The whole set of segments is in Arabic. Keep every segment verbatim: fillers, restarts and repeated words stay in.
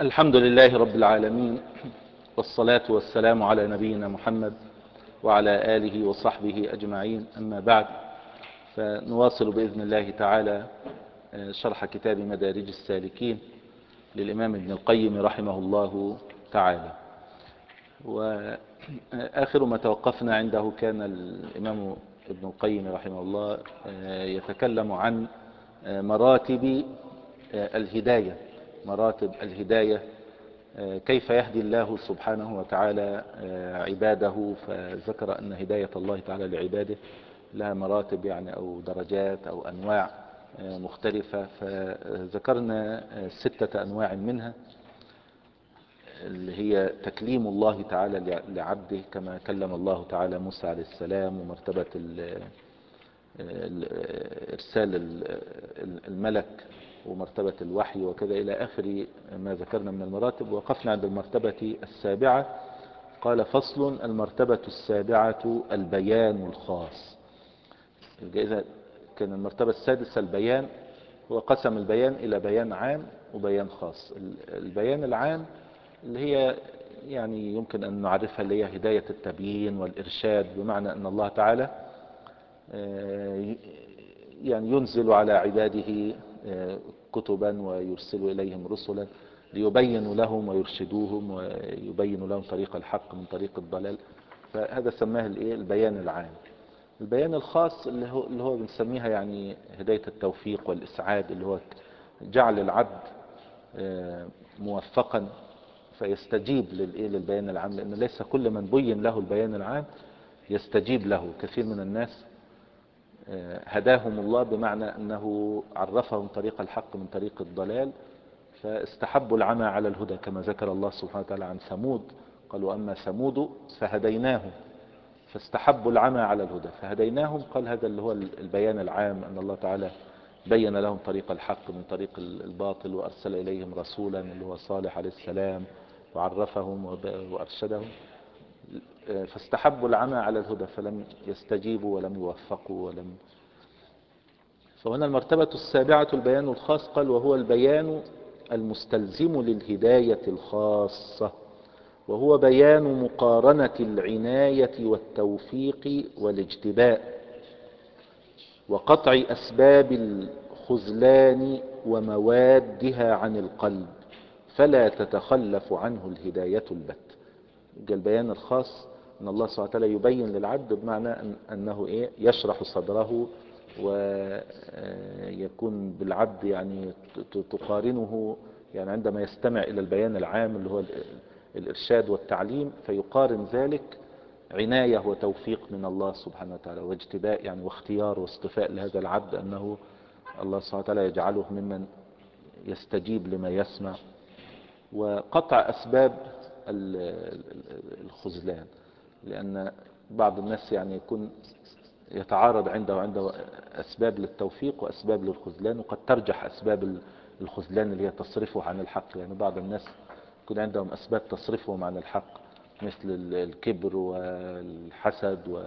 الحمد لله رب العالمين، والصلاة والسلام على نبينا محمد وعلى آله وصحبه أجمعين. أما بعد، فنواصل بإذن الله تعالى شرح كتاب مدارج السالكين للإمام ابن القيم رحمه الله تعالى. وآخر ما توقفنا عنده كان الإمام ابن القيم رحمه الله يتكلم عن مراتب الهداية مراتب الهداية كيف يهدي الله سبحانه وتعالى عباده. فذكر أن هداية الله تعالى لعباده لها مراتب يعني أو درجات أو أنواع مختلفة. فذكرنا ستة أنواع منها، اللي هي تكليم الله تعالى لعبده كما كلم الله تعالى موسى عليه السلام، ومرتبة إرسال الملك، ومرتبة الوحي، وكذا إلى آخر ما ذكرنا من المراتب. وقفنا عند المرتبة السابعة. قال: فصل: المرتبة السابعة البيان الخاص. إذا كان المرتبة السادسة البيان، هو قسم البيان إلى بيان عام وبيان خاص. البيان العام اللي هي يعني يمكن أن نعرفها اللي هي هداية التبيين والإرشاد، بمعنى أن الله تعالى يعني ينزل على عباده كتبا ويرسل إليهم رسلا ليبينوا لهم ويرشدوهم ويبينوا لهم طريق الحق من طريق الضلال. فهذا سماه البيان العام. البيان الخاص اللي هو, اللي هو بنسميها يعني هداية التوفيق والإسعاد، اللي هو جعل العبد موفقا فيستجيب للبيان العام، لأن ليس كل من بين له البيان العام يستجيب له. كثير من الناس هداهم الله بمعنى أنه عرفهم طريق الحق من طريق الضلال، فاستحبوا العمى على الهدى، كما ذكر الله سبحانه وتعالى عن ثمود. قالوا: أما ثمود فهديناهم، فاستحبوا العمى على الهدى فهديناهم. قال: هذا اللي هو البيان العام، أن الله تعالى بين لهم طريق الحق من طريق الباطل، وأرسل إليهم رسولا اللي هو صالح عليه السلام، وعرفهم وأرشدهم، فاستحبوا العمى على الهدى فلم يستجيبوا ولم يوفقوا ولم. فهنا المرتبة السابعة البيان الخاص. قال: وهو البيان المستلزم للهداية الخاصة، وهو بيان مقارنة العناية والتوفيق والاجتباء، وقطع أسباب الخذلان وموادها عن القلب، فلا تتخلف عنه الهداية البت. البيان الخاص أن الله سبحانه وتعالى يبين للعبد، بمعنى أن أنه إيه يشرح صدره ويكون بالعبد يعني تقارنه، يعني عندما يستمع إلى البيان العام اللي هو الإرشاد والتعليم، فيقارن ذلك عناية وتوفيق من الله سبحانه وتعالى، واجتباء يعني واختيار واصطفاء لهذا العبد، أنه الله سبحانه وتعالى يجعله ممن يستجيب لما يسمع، وقطع أسباب الخذلان. لأن بعض الناس يعني يكون يتعارض عنده وعنده أسباب للتوفيق وأسباب للخذلان، وقد ترجح أسباب الخذلان اللي هي تصرفه عن الحق. يعني بعض الناس يكون عندهم أسباب تصرفهم عن الحق، مثل الكبر والحسد و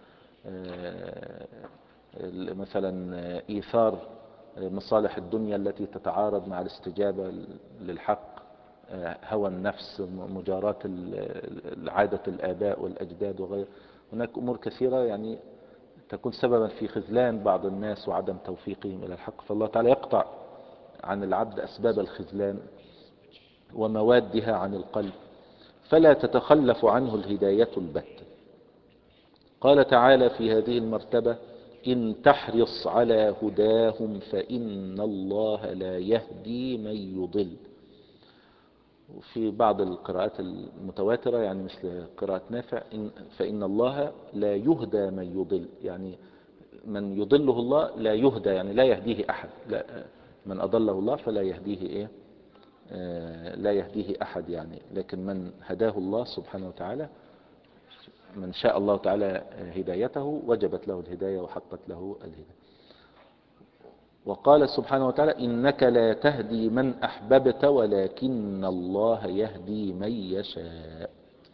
مثلا إيثار مصالح الدنيا التي تتعارض مع الاستجابة للحق، هوى النفس، مجاراة عادة الآباء والأجداد وغير. هناك أمور كثيرة يعني تكون سببا في خذلان بعض الناس وعدم توفيقهم إلى الحق. فالله تعالى يقطع عن العبد أسباب الخذلان وموادها عن القلب، فلا تتخلف عنه الهداية البتة. قال تعالى في هذه المرتبة: إن تحرص على هداهم فإن الله لا يهدي من يضل. وفي بعض القراءات المتواترة يعني مثل قراءة نافع: إن فإن الله لا يهدى من يضل، يعني من يضله الله لا يهدى، يعني لا يهديه أحد. لا، من أضله الله فلا يهديه إيه آه لا يهديه أحد يعني. لكن من هداه الله سبحانه وتعالى، من شاء الله تعالى هدايته وجبت له الهداية وحقت له الهداية. وقال سبحانه وتعالى: إنك لا تهدي من أحببت ولكن الله يهدي من يشاء.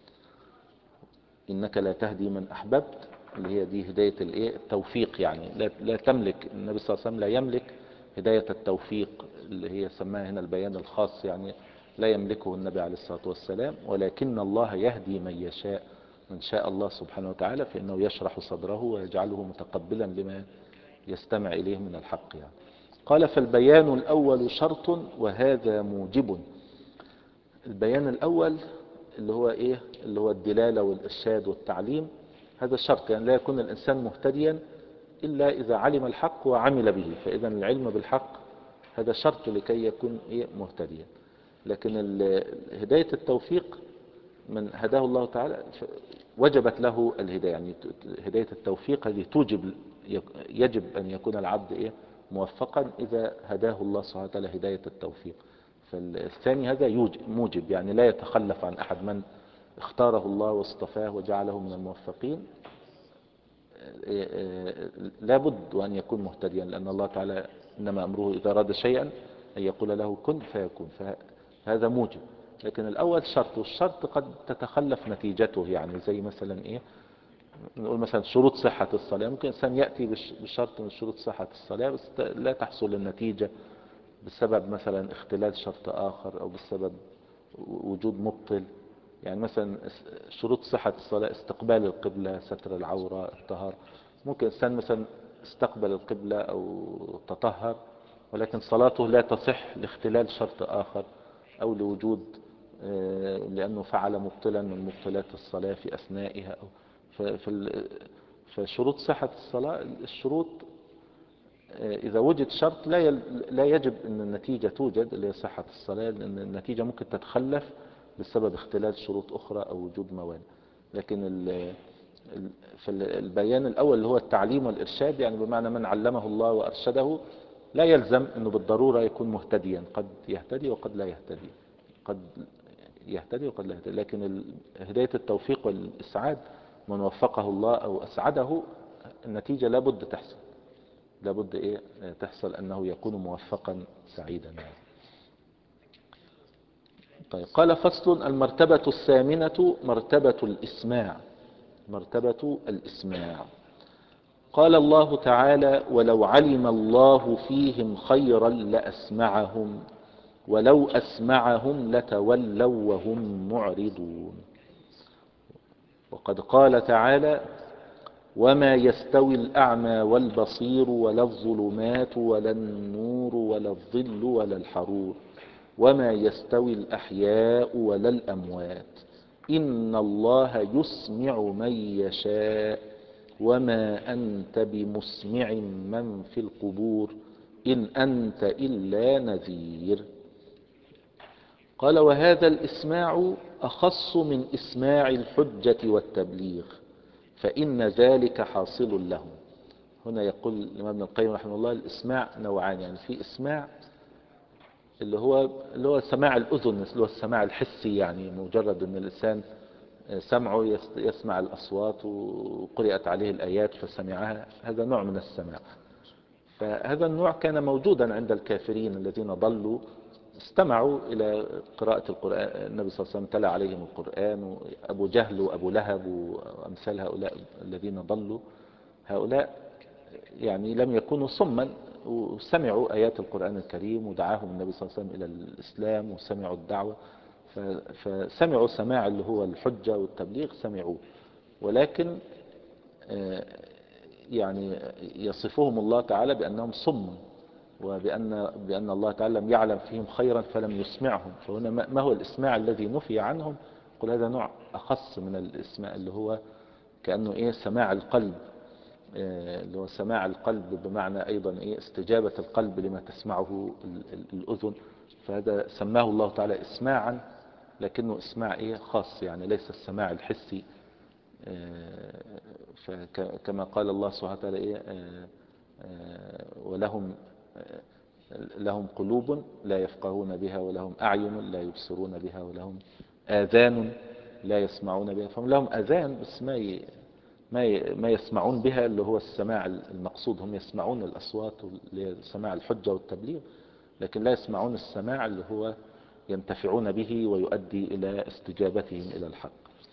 إنك لا تهدي من أحببت، اللي هي دي هداية الايه التوفيق، يعني لا, لا تملك النبي صلى الله عليه وسلم لا يملك هداية التوفيق اللي هي سماها هنا البيان الخاص، يعني لا يملكه النبي عليه الصلاة والسلام، ولكن الله يهدي من يشاء، من شاء الله سبحانه وتعالى فإنه يشرح صدره ويجعله متقبلا لما يستمع إليه من الحق يعني. قال فالبيان الأول شرط وهذا موجب. البيان الأول اللي هو إيه؟ اللي هو الدلالة والإرشاد والتعليم، هذا شرط، يعني لا يكون الإنسان مهتديا إلا إذا علم الحق وعمل به، فإذا العلم بالحق هذا شرط لكي يكون إيه؟ مهتديا. لكن هداية التوفيق من هداه الله تعالى وجبت له الهداية، يعني هداية التوفيق هذه توجب، يجب أن يكون العبد إيه؟ موفقا إذا هداه الله سبحانه وتعالى هداية التوفيق. فالثاني هذا موجب، يعني لا يتخلف عن أحد من اختاره الله واصطفاه وجعله من الموفقين، لابد وأن يكون مهتديا، لأن الله تعالى إنما أمره إذا أراد شيئا أن يقول له كن فيكون، فهذا موجب. لكن الأول شرط، والشرط قد تتخلف نتيجته، يعني زي مثلا إيه، نقول مثلا شروط صحة الصلاة، ممكن إنسان يأتي بشرط من شروط صحة الصلاة بس لا تحصل النتيجة بسبب مثلا اختلال شرط آخر أو بسبب وجود مبطل. يعني مثلا شروط صحة الصلاة استقبال القبلة، ستر العورة، الطهارة. ممكن إنسان مثلا استقبل القبلة أو تطهر ولكن صلاته لا تصح لاختلال شرط آخر أو لوجود لأنه فعل مبطلا من مبطلات الصلاة في أثنائها. فشروط صحة الصلاة الشروط إذا وجد شرط لا لا يجب أن النتيجة توجد اللي هي صحة الصلاة، لأن النتيجة ممكن تتخلف بسبب اختلال شروط أخرى أو وجود موانع. لكن في البيان الأول اللي هو التعليم والإرشاد، يعني بمعنى من علمه الله وأرشده لا يلزم أنه بالضرورة يكون مهتديا، قد يهتدي وقد لا يهتدي، قد يهتدي وقد لا يهتدي. لكن هداية التوفيق والإسعاد من وفقه الله أو أسعده النتيجة لابد تحصل، لابد إيه تحصل أنه يكون موفقا سعيدا. طيب قال فصل المرتبة الثامنة مرتبة الإسماع. مرتبة الإسماع. قال الله تعالى ولو علم الله فيهم خيرا لأسمعهم ولو أسمعهم لتولوا وهم معرضون. وقد قال تعالى وما يستوي الأعمى والبصير ولا الظلمات ولا النور ولا الظل ولا الحرور وما يستوي الأحياء ولا الأموات إن الله يسمع من يشاء وما أنت بمسمع من في القبور إن أنت إلا نذير. قال وهذا الإسماع أخص من إسماع الحجة والتبليغ فإن ذلك حاصل لهم. هنا يقول الإمام ابن القيم رحمه الله الإسماع نوعان، يعني في إسماع اللي هو اللي هو سماع الأذن، اللي هو السماع الحسي، يعني مجرد أن الإنسان سمعه يسمع الأصوات وقرأت عليه الآيات فسمعها، هذا نوع من السماع. فهذا النوع كان موجودا عند الكافرين الذين ضلوا، استمعوا إلى قراءة القرآن، النبي صلى الله عليه وسلم تلا عليهم القرآن، أبو جهل وأبو لهب وأمثال هؤلاء الذين ضلوا، هؤلاء يعني لم يكونوا صما وسمعوا آيات القرآن الكريم ودعاهم النبي صلى الله عليه وسلم إلى الإسلام وسمعوا الدعوة، فسمعوا سماع اللي هو الحجة والتبليغ سمعوا، ولكن يعني يصفهم الله تعالى بأنهم صم وبأن بأن الله تعالى لم يعلم فيهم خيرا فلم يسمعهم. فهنا ما هو الإسماع الذي نفي عنهم؟ قل هذا نوع أخص من الإسماع اللي هو كأنه إيه سماع القلب، اللي هو سماع القلب بمعنى أيضا إيه استجابة القلب لما تسمعه الأذن، فهذا سماه الله تعالى إسماعا لكنه إسماع إيه خاص، يعني ليس السماع الحسي. فكما قال الله سبحانه وتعالى إيه ولهم لهم قلوب لا يفقهون بها ولهم أعين لا يبصرون بها ولهم آذان لا يسمعون بها. فهم لهم آذان بس ما ما يسمعون بها اللي هو السماع المقصود، هم يسمعون الأصوات لسماع الحجة والتبليغ لكن لا يسمعون السماع اللي هو ينتفعون به ويؤدي إلى استجابتهم إلى الحق.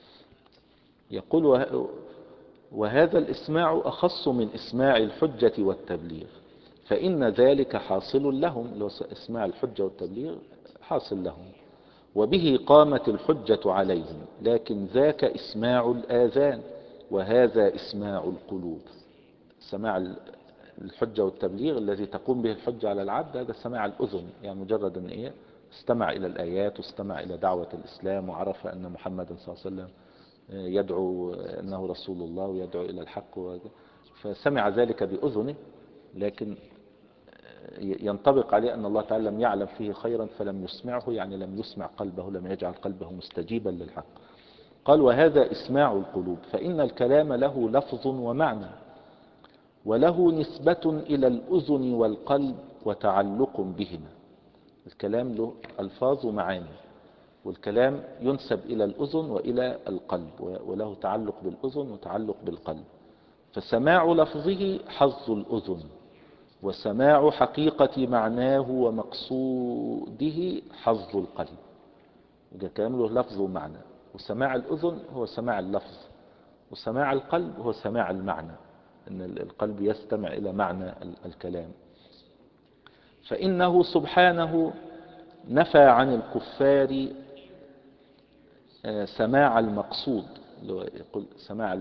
يقول وهذا الإسماع أخص من إسماع الحجة والتبليغ فإن ذلك حاصل لهم، لو إسماع الحجة والتبليغ حاصل لهم. وبه قامت الحجة عليهم، لكن ذاك إسماع الآذان وهذا إسماع القلوب. سماع الحجة والتبليغ الذي تقوم به الحجة على العبد هذا سماع الأذن، يعني مجرد أن إيه استمع إلى الآيات واستمع إلى دعوة الإسلام وعرف أن محمد صلى الله عليه وسلم يدعو أنه رسول الله ويدعو إلى الحق، فسمع ذلك بأذنه، لكن ينطبق عليه أن الله تعالى لم يعلم فيه خيرا فلم يسمعه، يعني لم يسمع قلبه، لم يجعل قلبه مستجيبا للحق. قال وهذا إسماع القلوب، فإن الكلام له لفظ ومعنى، وله نسبة إلى الأذن والقلب وتعلق بهما. الكلام له ألفاظ ومعاني، والكلام ينسب إلى الأذن وإلى القلب، وله تعلق بالأذن وتعلق بالقلب. فسماع لفظه حظ الأذن، وسماع حقيقة معناه ومقصوده حظ القلب. يبقى الكلام له لفظ ومعنى، وسماع الأذن هو سماع اللفظ، وسماع القلب هو سماع المعنى، أن القلب يستمع إلى معنى الكلام. فإنه سبحانه نفى عن الكفار سماع المقصود، اللي هو يقول سماع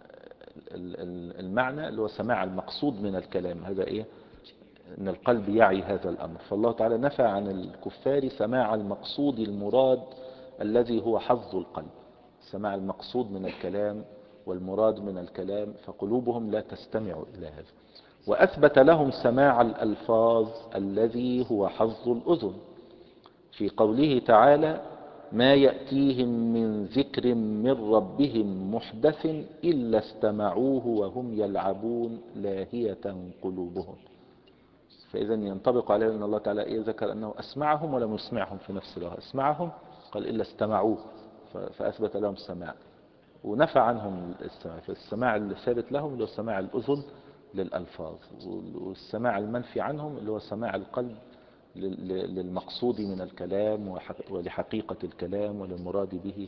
المعنى اللي هو سماع المقصود من الكلام، هذا إيه أن القلب يعي هذا الأمر. فالله تعالى نفى عن الكفار سماع المقصود المراد الذي هو حظ القلب، سماع المقصود من الكلام والمراد من الكلام، فقلوبهم لا تستمع إلى هذا. وأثبت لهم سماع الألفاظ الذي هو حظ الأذن في قوله تعالى ما يأتيهم من ذكر من ربهم محدث إلا استمعوه وهم يلعبون لاهية قلوبهم. فإذا ينطبق عليه أن الله تعالى ذكر أنه أسمعهم ولم يسمعهم في نفس الوقت، أسمعهم قال إلا استمعوه فأثبت لهم السماع، ونفى عنهم السماع. فالسماع اللي ثابت لهم اللي هو سماع الأذن للألفاظ، والسماع المنفي عنهم اللي هو سماع القلب للمقصود من الكلام ولحقيقة الكلام وللمراد به.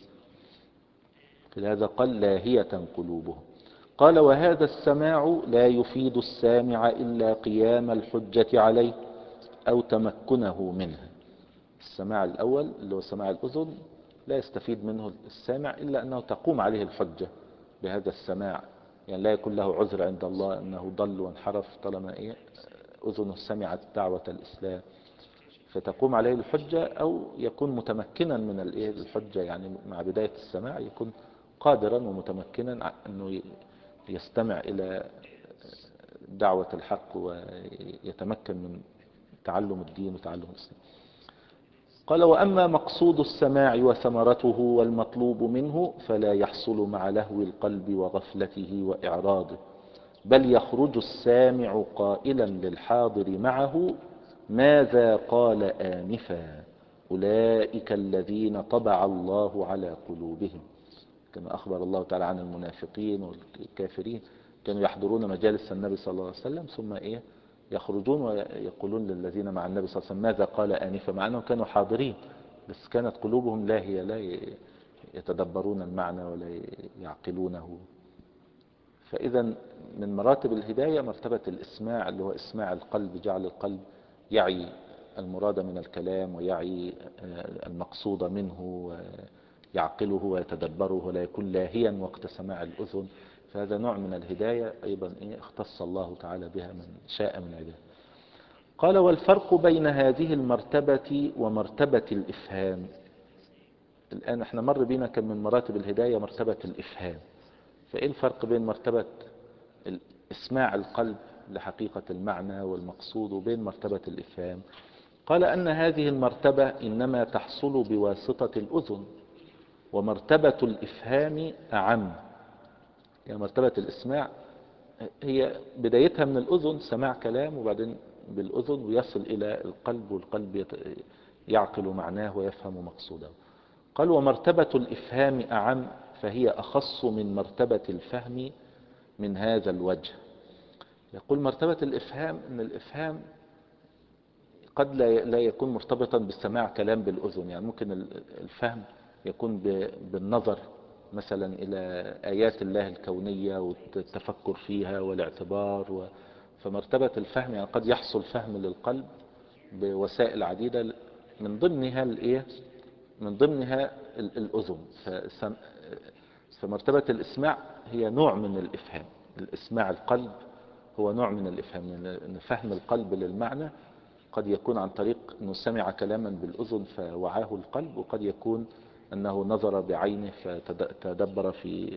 لهذا قال لاهية قلوبهم. قال وهذا السماع لا يفيد السامع إلا قيام الحجة عليه أو تمكنه منه. السماع الأول اللي هو سماع الأذن لا يستفيد منه السامع إلا أنه تقوم عليه الحجة بهذا السماع، يعني لا يكون له عذر عند الله أنه ضل وانحرف طالما إيه أذنه سمعت دعوة الإسلام، فتقوم عليه الحجة، أو يكون متمكنا من الحجة، يعني مع بداية السماع يكون قادرا ومتمكنا أنه يستمع إلى دعوة الحق ويتمكن من تعلم الدين وتعلم الإسلام. قال وأما مقصود السماع وثمرته والمطلوب منه فلا يحصل مع لهو القلب وغفلته وإعراضه، بل يخرج السامع قائلا للحاضر معه ماذا قال آنفا أولئك الذين طبع الله على قلوبهم، كما أخبر الله تعالى عن المنافقين والكافرين كانوا يحضرون مجالس النبي صلى الله عليه وسلم ثم إيه يخرجون ويقولون للذين مع النبي صلى الله عليه وسلم ماذا قال آنفا، مع أنهم كانوا حاضرين بس كانت قلوبهم لاهية لا يتدبرون المعنى ولا يعقلونه. فإذا من مراتب الهداية مرتبة الإسماع اللي هو إسماع القلب، جعل القلب يعي المراد من الكلام ويعي المقصود منه ويعقله ويتدبره ولا يكون لاهيا وقت سماع الأذن. فهذا نوع من الهداية أيضا إيه اختص الله تعالى بها من شاء من عباده. قال والفرق بين هذه المرتبة ومرتبة الإفهام. الآن احنا مر بينا كان من مراتب الهداية مرتبة الإفهام، فإيه الفرق بين مرتبة إسماع القلب لحقيقة المعنى والمقصود وبين مرتبة الإفهام؟ قال أن هذه المرتبة إنما تحصل بواسطة الأذن، ومرتبة الإفهام أعم. يعني مرتبة الإسماع هي بدايتها من الأذن، سماع كلام وبعدين بالأذن ويصل إلى القلب، والقلب يعقل معناه ويفهم مقصوده. قال ومرتبة الإفهام أعم، فهي أخص من مرتبة الفهم من هذا الوجه. يقول مرتبة الإفهام أن الإفهام قد لا يكون مرتبطا بالسماع كلام بالأذن، يعني ممكن الفهم يكون بالنظر مثلا إلى آيات الله الكونية والتفكر فيها والاعتبار. فمرتبة الفهم يعني قد يحصل فهم للقلب بوسائل عديدة، من ضمنها الإيه من ضمنها الأذن. فمرتبة الإسماع هي نوع من الإفهام. الإسماع القلب هو نوع من الإفهام، لأن فهم القلب للمعنى قد يكون عن طريق أنه سمع كلاما بالأذن فوعاه القلب، وقد يكون أنه نظر بعينه فتدبر في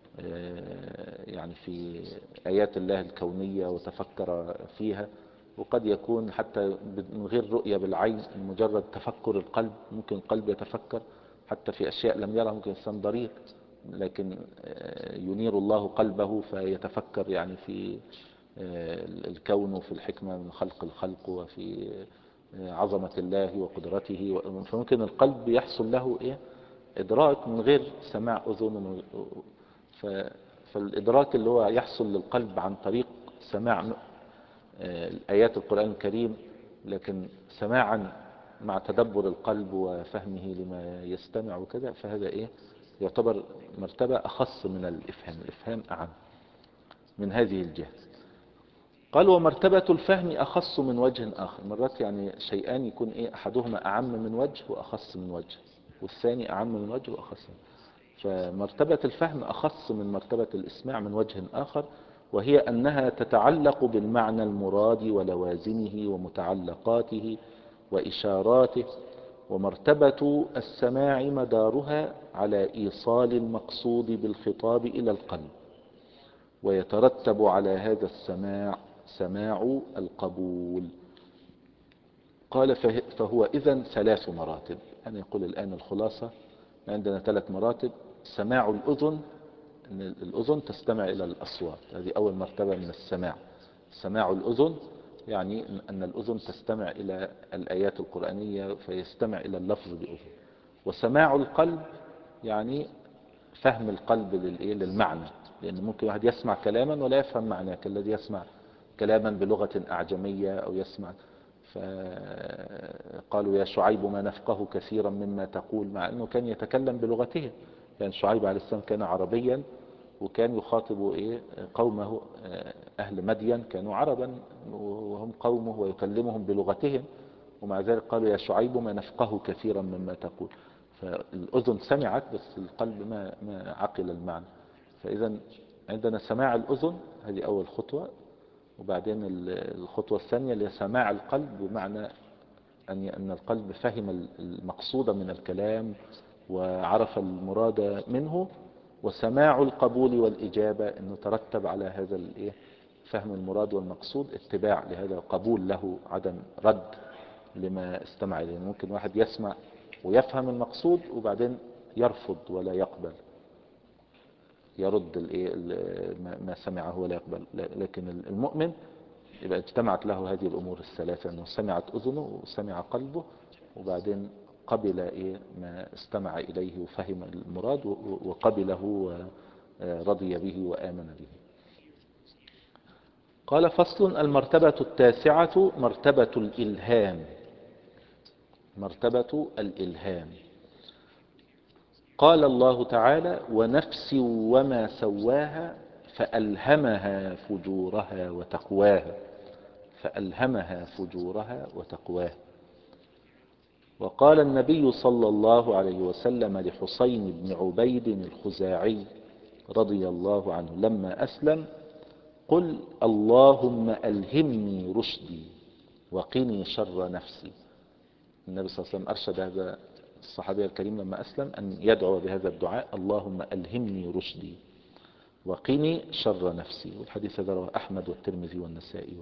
يعني في آيات الله الكونية وتفكر فيها، وقد يكون حتى من غير رؤية بالعين، مجرد تفكر القلب. ممكن القلب يتفكر حتى في أشياء لم يرها، ممكن إنسان ضرير لكن ينير الله قلبه فيتفكر يعني في الكون وفي الحكمة من خلق الخلق وفي عظمة الله وقدرته. فممكن القلب يحصل له إيه إدراك من غير سماع أذن. فالإدراك اللي هو يحصل للقلب عن طريق سماع آيات القرآن الكريم، لكن سماعا مع تدبر القلب وفهمه لما يستمع وكذا، فهذا إيه يعتبر مرتبة أخص من الإفهام. الإفهام أعم من هذه الجهة. قال ومرتبة الفهم أخص من وجه آخر. مرات يعني شيئان يكون إيه أحدهما أعم من وجه وأخص من وجه، والثاني أعم من وجه وأخص. فمرتبة الفهم أخص من مرتبة الإسماع من وجه آخر، وهي أنها تتعلق بالمعنى المراد ولوازمه ومتعلقاته وإشاراته. ومرتبة السماع مدارها على إيصال المقصود بالخطاب إلى القلب، ويترتب على هذا السماع سماع القبول. قال فهو إذن ثلاث مراتب. أنا يقول الآن الخلاصة، عندنا ثلاث مراتب. سماع الأذن، أن الأذن تستمع إلى الأصوات، هذه أول مرتبة من السماع. سماع الأذن يعني أن الأذن تستمع إلى الآيات القرآنية فيستمع إلى اللفظ بأذن. وسماع القلب يعني فهم القلب للمعنى، لأن ممكن واحد يسمع كلاما ولا يفهم معناه، كالذي يسمع كلاما بلغة أعجمية أو يسمع فقالوا يا شعيب ما نفقه كثيرا مما تقول، مع أنه كان يتكلم بلغته. يعني شعيب عليه السلام كان عربيا، وكان يخاطب إيه قومه أهل مدين كانوا عربا وهم قومه ويكلمهم بلغتهم، ومع ذلك قالوا يا شعيب ما نفقه كثيرا مما تقول. فالأذن سمعت بس القلب ما ما عقل المعنى. فإذا عندنا سماع الأذن، هذه أول خطوة. وبعدين الخطوة الثانية اللي هي سماع القلب، بمعنى أن أن القلب فهم المقصود من الكلام وعرف المراد منه. وسماع القبول والإجابة، أنه ترتب على هذا الإيه فهم المراد والمقصود اتباع لهذا، قبول له، عدم رد لما استمع إليه. ممكن واحد يسمع ويفهم المقصود وبعدين يرفض ولا يقبل، يرد ما سمعه ولا يقبل. لكن المؤمن يبقى اجتمعت له هذه الأمور الثلاثة، أنه سمعت أذنه وسمع قلبه وبعدين قبل إيه ما استمع إليه وفهم المراد وقبله ورضي به وآمن به. قال فصل. المرتبة التاسعة مرتبة الإلهام. مرتبة الإلهام. قال الله تعالى ونفس وما سواها فألهمها فجورها وتقواها. فألهمها فجورها وتقواها. وقال النبي صلى الله عليه وسلم لحسين بن عبيد الخزاعي رضي الله عنه لما أسلم قل اللهم ألهمني رشدي وقني شر نفسي. النبي صلى الله عليه وسلم أرشد هذا الصحابي الكريم لما أسلم أن يدعو بهذا الدعاء اللهم ألهمني رشدي وقني شر نفسي. والحديث هذا رواه أحمد والترمذي والنسائي.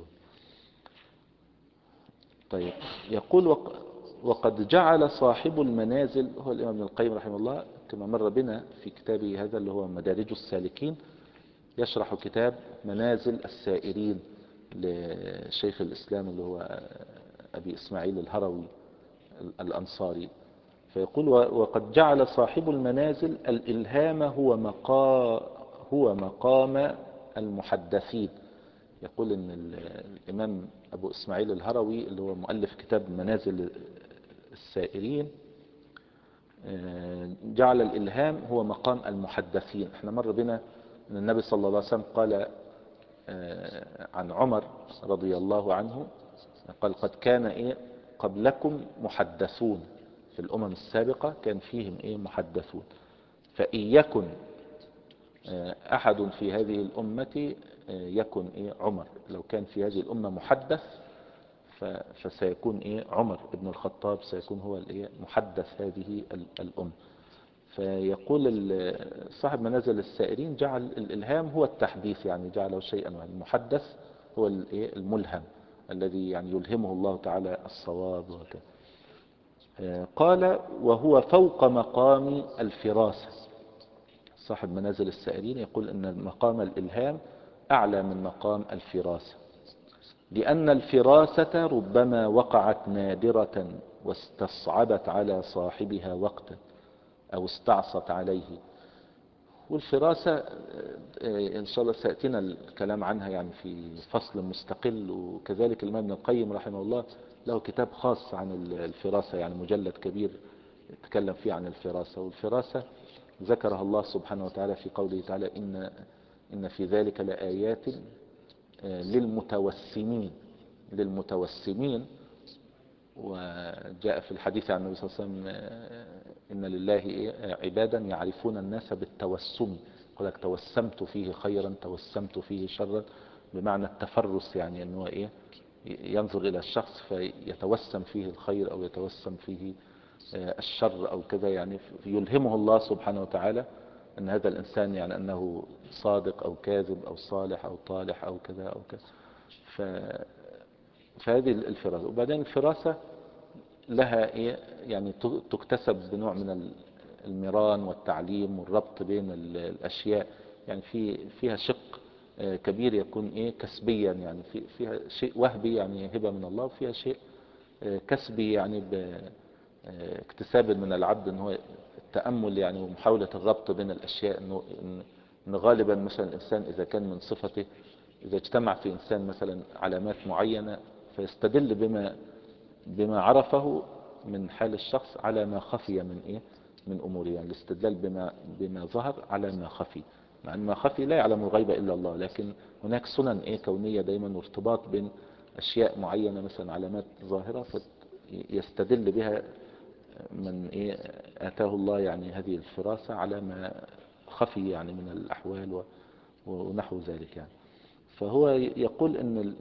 طيب يقول وقد جعل صاحب المنازل، هو الإمام ابن القيم رحمه الله كما مر بنا في كتابه هذا اللي هو مدارج السالكين، يشرح كتاب منازل السائرين لشيخ الإسلام اللي هو أبي إسماعيل الهروي الأنصاري. فيقول وقد جعل صاحب المنازل الإلهام هو مقام هو مقام المحدثين. يقول ان الإمام أبو إسماعيل الهروي اللي هو مؤلف كتاب منازل السائرين جعل الإلهام هو مقام المحدثين. احنا مر بنا ان النبي صلى الله عليه وسلم قال عن عمر رضي الله عنه قال قد كان إيه قبلكم محدثون في الأمم السابقة كان فيهم إيه محدثون، فإن يكن أحد في هذه الأمة يكن إيه عمر، لو كان في هذه الأمة محدث فسيكون إيه عمر ابن الخطاب سيكون هو الإيه محدث هذه الأمة. فيقول صاحب منازل السائرين جعل الإلهام هو التحديث، يعني جعله شيئا، يعني المحدث هو الإيه الملهم الذي يعني يلهمه الله تعالى الصواب وكذا. قال وهو فوق مقام الفراسة. صاحب منازل السائرين يقول ان مقام الإلهام أعلى من مقام الفراسة، لأن الفراسة ربما وقعت نادرة واستصعبت على صاحبها وقتا أو استعصت عليه. والفراسة إن شاء الله سيأتينا الكلام عنها يعني في فصل مستقل، وكذلك الإمام ابن القيم رحمه الله له كتاب خاص عن الفراسة، يعني مجلد كبير يتكلم فيه عن الفراسة. والفراسة ذكرها الله سبحانه وتعالى في قوله تعالى إن, إن في ذلك لآيات للمتوسمين للمتوسمين وجاء في الحديث عن النبي صلى الله عليه وسلم إن لله عبادا يعرفون الناس بالتوسم، يقول لك توسمت فيه خيرا توسمت فيه شرا، بمعنى التفرس، يعني أنه إيه ينظر إلى الشخص فيتوسم فيه الخير أو يتوسم فيه الشر أو كذا، يعني يلهمه الله سبحانه وتعالى أن هذا الإنسان يعني أنه صادق أو كاذب أو صالح أو طالح أو كذا أو كذا. ف... فهذه الفراسة. وبعدين الفراسة لها إيه يعني تكتسب بنوع من المران والتعليم والربط بين الأشياء، يعني في فيها شق كبير يكون إيه كسبيا، يعني في فيها شيء وهبي يعني هبة من الله، وفيها شيء كسبي يعني باكتساب من العبد ان هو التأمل يعني ومحاولة الربط بين الأشياء. إنه إن غالبا مثلا الإنسان إذا كان من صفته إذا اجتمع في إنسان مثلا علامات معينة فيستدل بما بما عرفه من حال الشخص على ما خفي من إيه من أموره، يعني الاستدلال بما بما ظهر على ما خفي، مع أن ما خفي لا يعلم الغيب إلا الله، لكن هناك سنن إيه كونية دايما وارتباط بين أشياء معينة مثلا علامات ظاهرة فيستدل بها من إيه آتاه الله يعني هذه الفراسة على ما خفي يعني من الأحوال ونحو ذلك يعني. فهو يقول إن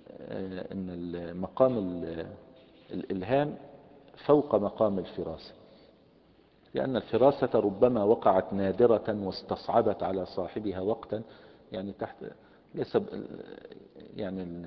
إن مقام الإلهام فوق مقام الفراسة، لأن الفراسة ربما وقعت نادرة واستصعبت على صاحبها وقتا، يعني تحت ليس يعني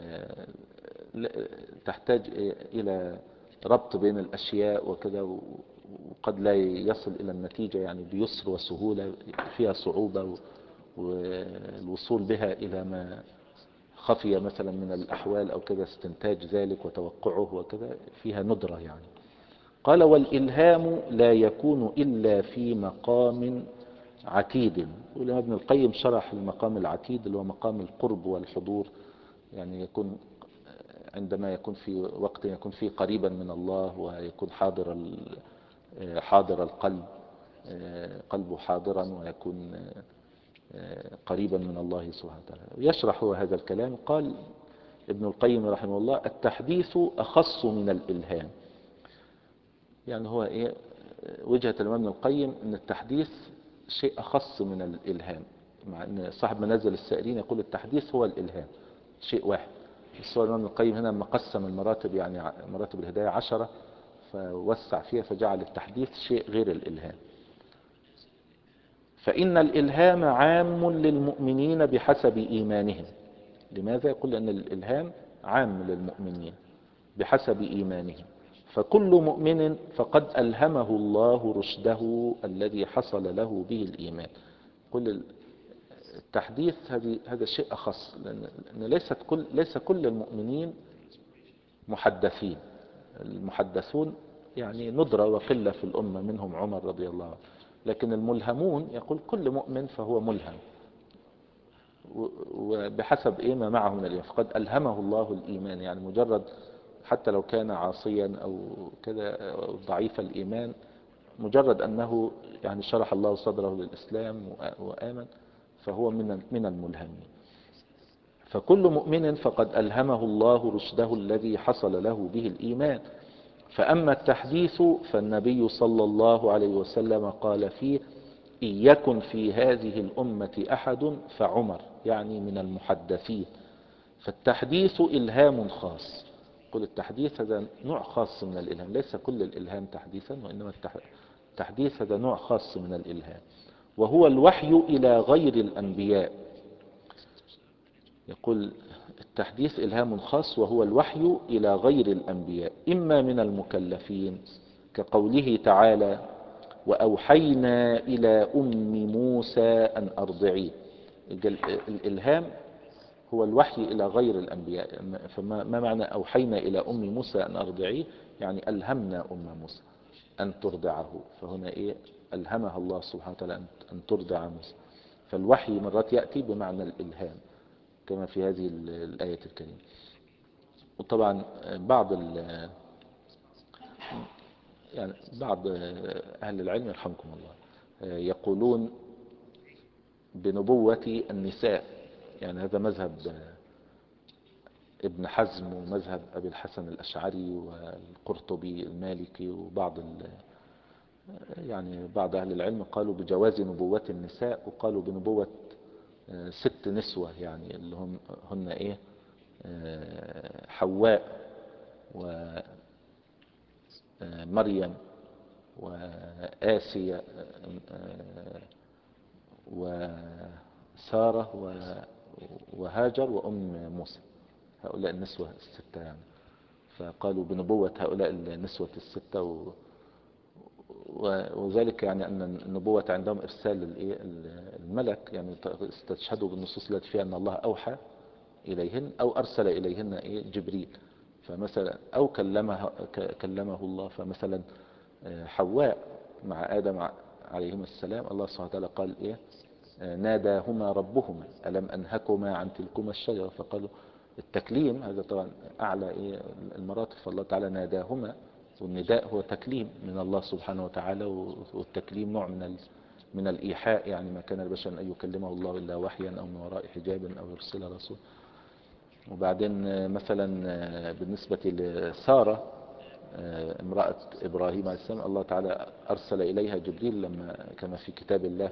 تحتاج إلى ربط بين الأشياء وكذا، وقد لا يصل إلى النتيجة يعني بيسر وسهولة، فيها صعوبة والوصول بها إلى ما خفي مثلا من الأحوال أو كذا استنتاج ذلك وتوقعه وكذا فيها ندرة يعني. قال والإلهام لا يكون إلا في مقام عتيد. ولما ابن القيم شرح المقام العتيد اللي هو مقام القرب والحضور، يعني يكون عندما يكون في وقت يكون فيه قريبا من الله ويكون حاضر حاضر القلب قلبه حاضرا ويكون قريبا من الله سبحانه وتعالى. يشرح هذا الكلام. قال ابن القيم رحمه الله التحديث أخص من الإلهام، يعني هو إيه وجهة الإمام ابن القيم أن التحديث شيء أخص من الإلهام، مع أن صاحب منازل السائرين يقول التحديث هو الإلهام شيء واحد، بس هو الإمام ابن القيم هنا مقسم المراتب، يعني مراتب الهداية عشرة فوسع فيها فجعل التحديث شيء غير الإلهام. فإن الإلهام عام للمؤمنين بحسب إيمانهم. لماذا؟ يقول أن الإلهام عام للمؤمنين بحسب إيمانهم، فكل مؤمن فقد ألهمه الله رشده الذي حصل له به الإيمان. كل التحديث هذا شيء أخص، لأن ليست كل ليس كل المؤمنين محدثين. المحدثون يعني ندرة وقلة في الأمة، منهم عمر رضي الله عنه، لكن الملهمون يقول كل مؤمن فهو ملهم وبحسب إيه ما معه من الإيمان، فقد ألهمه الله الإيمان، يعني مجرد حتى لو كان عاصيا أو كذا ضعيف الإيمان، مجرد أنه يعني شرح الله صدره للإسلام وآمن فهو من من الملهمين. فكل مؤمن فقد ألهمه الله رشده الذي حصل له به الإيمان، فأما التحديث فالنبي صلى الله عليه وسلم قال فيه: إن يكن في هذه الأمة أحد فعمر، يعني من المحدثين. فالتحديث إلهام خاص. قل التحديث هذا نوع خاص من الإلهام، ليس كل الإلهام تحديثا، وإنما التحديث هذا نوع خاص من الإلهام، وهو الوحي إلى غير الأنبياء. يقول التحديث إلهام خاص وهو الوحي إلى غير الأنبياء، إما من المكلفين كقوله تعالى: وأوحينا إلى أم موسى أن أرضعيه. الإلهام هو الوحي إلى غير الأنبياء. فما ما معنى أوحينا إلى أم موسى أن أرضعيه؟ يعني ألهمنا أم موسى أن ترضعه. فهنا إيه؟ ألهمها الله سبحانه وتعالى أن ترضع موسى. فالوحي مرات يأتي بمعنى الإلهام كما في هذه الآية الكريمة. وطبعا بعض يعني بعض أهل العلم يرحمكم الله يقولون بنبوة النساء، يعني هذا مذهب ابن حزم ومذهب أبي الحسن الأشعري والقرطبي المالكي، وبعض يعني بعض أهل العلم قالوا بجواز نبوة النساء، وقالوا بنبوة ست نسوة، يعني اللي هم هن إيه؟ حواء ومريم وآسيا وسارة وهاجر وأم موسى، هؤلاء النسوة الستة يعني. فقالوا بنبوة هؤلاء النسوة الستة و... وذلك يعني أن النبوة عندهم إرسال الملك، يعني استشهدوا بالنصوص التي فيها أن الله أوحى إليهن أو أرسل إليهن جبريل. فمثلا أو كلمه, كلمه الله. فمثلا حواء مع آدم عليهما السلام الله سبحانه وتعالى قال إيه؟ ناداهما ربهما ألم أنهكما عن تلكما الشجرة. فقالوا التكليم هذا طبعا أعلى إيه المراتب، فالله تعالى ناداهما، والنداء هو تكليم من الله سبحانه وتعالى، والتكليم نوع من من الإيحاء، يعني ما كان البشر أن يكلمه الله إلا وحيا أو من وراء حجاب أو يرسل رسول. وبعدين مثلا بالنسبة لسارة امرأة إبراهيم عليه السلام الله تعالى أرسل إليها جبريل لما كما في كتاب الله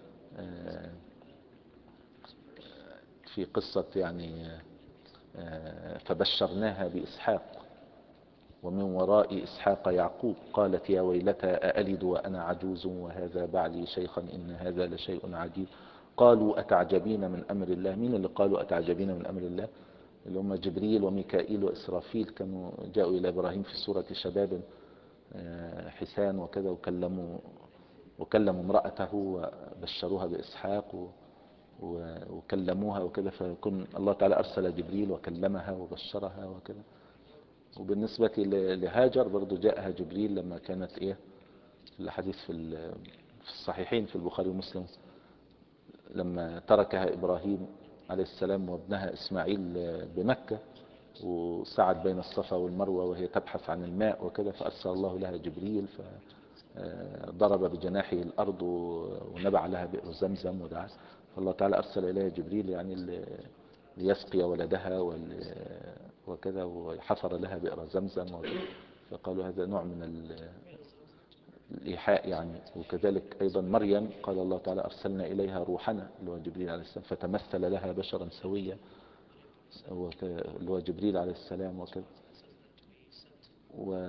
في قصة يعني فبشرناها بإسحاق ومن وراء إسحاق يعقوب قالت يا ويلتى أألد وأنا عجوز وهذا بعلي شيخا إن هذا لشيء عجيب. قالوا أتعجبين من أمر الله. مين اللي قالوا أتعجبين من أمر الله؟ اللي هم جبريل وميكائيل وإسرافيل، كانوا جاءوا إلى إبراهيم في سورة شباب حسان وكذا، وكلموا وكلموا امرأته وبشروها بإسحاق وكلموها وكذا. فكن الله تعالى أرسل جبريل وكلمها وبشرها وكذا. وبالنسبة لهاجر برضو جاءها جبريل لما كانت إيه الحديث في في الصحيحين في البخاري ومسلم، لما تركها إبراهيم عليه السلام وابنها إسماعيل بمكة وسعد بين الصفا والمروة وهي تبحث عن الماء وكذا، فأرسل الله لها جبريل فضرب بجناحه الأرض ونبع لها بئر زمزم ودعا. فالله تعالى أرسل إليها جبريل يعني ليسقي ولدها وكذا، وحفر لها بئر زمزم وكذا. فقالوا هذا نوع من الإيحاء يعني. وكذلك أيضا مريم قال الله تعالى أرسلنا إليها روحنا اللي هو جبريل عليه السلام فتمثل لها بشرا سويا اللي هو جبريل عليه السلام وكذا. و...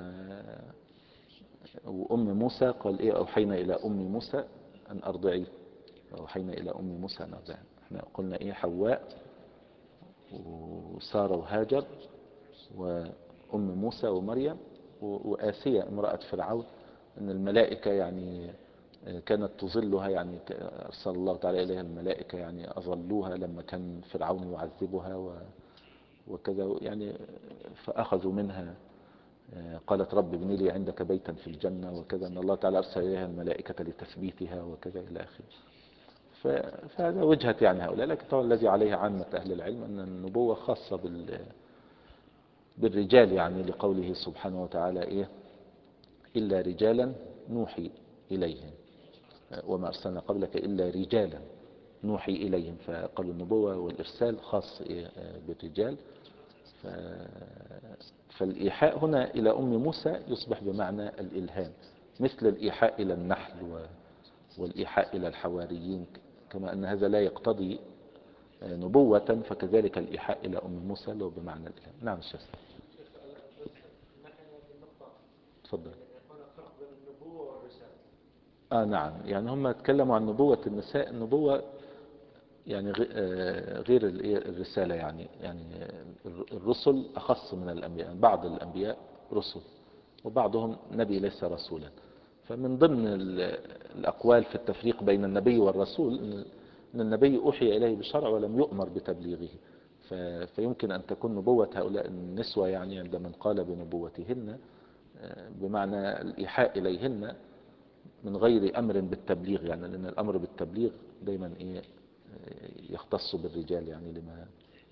وأم موسى قال إيه أوحينا إلى أم موسى أن أرضعيه. أوحينا إلى أم موسى أن أرضعيه. احنا قلنا إيه حواء وسارة وهاجر وأم موسى ومريم وآسيا امرأة فرعون، أن الملائكة يعني كانت تظلها، يعني أرسل الله تعالى إليها الملائكة يعني أظلوها لما كان فرعون يعذبها وكذا يعني. فأخذوا منها قالت رب ابن لي عندك بيتا في الجنة وكذا، أن الله تعالى أرسل إليها الملائكة لتثبيتها وكذا إلى آخره. فهذا وجهة يعني هؤلاء. لكن طبعا الذي عليه عامة أهل العلم أن النبوة خاصة بال بالرجال، يعني لقوله سبحانه وتعالى إيه إلا رجالا نوحي إليهم وما أرسلنا قبلك إلا رجالا نوحي إليهم. فقالوا النبوة والإرسال خاص بالرجال. ف... فالإيحاء هنا إلى أم موسى يصبح بمعنى الإلهام، مثل الإيحاء إلى النحل و... والإيحاء إلى الحواريين، كما أن هذا لا يقتضي نبوة، فكذلك الإيحاء إلى أم موسى له بمعنى الإلهام. نعم الشيخ. تفضل. آه نعم، يعني هم تكلموا عن نبوة النساء، النبوة يعني غير الرسالة، يعني يعني الرسل أخص من الأنبياء، بعض الأنبياء رسل وبعضهم نبي ليس رسولا. فمن ضمن الأقوال في التفريق بين النبي والرسول أن النبي أوحي إليه بشرع ولم يؤمر بتبليغه، فيمكن أن تكون نبوة هؤلاء النسوة يعني عند من قال بنبوتهن بمعنى الإيحاء إليهن من غير أمر بالتبليغ، يعني لأن الأمر بالتبليغ دايما إيه يختص بالرجال يعني لما.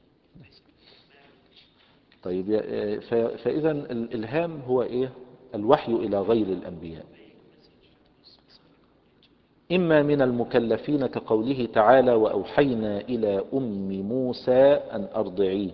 طيب، فإذا الإلهام هو إيه؟ الوحي إلى غير الأنبياء، إما من المكلفين كقوله تعالى وأوحينا إلى أم موسى أن أرضعيه،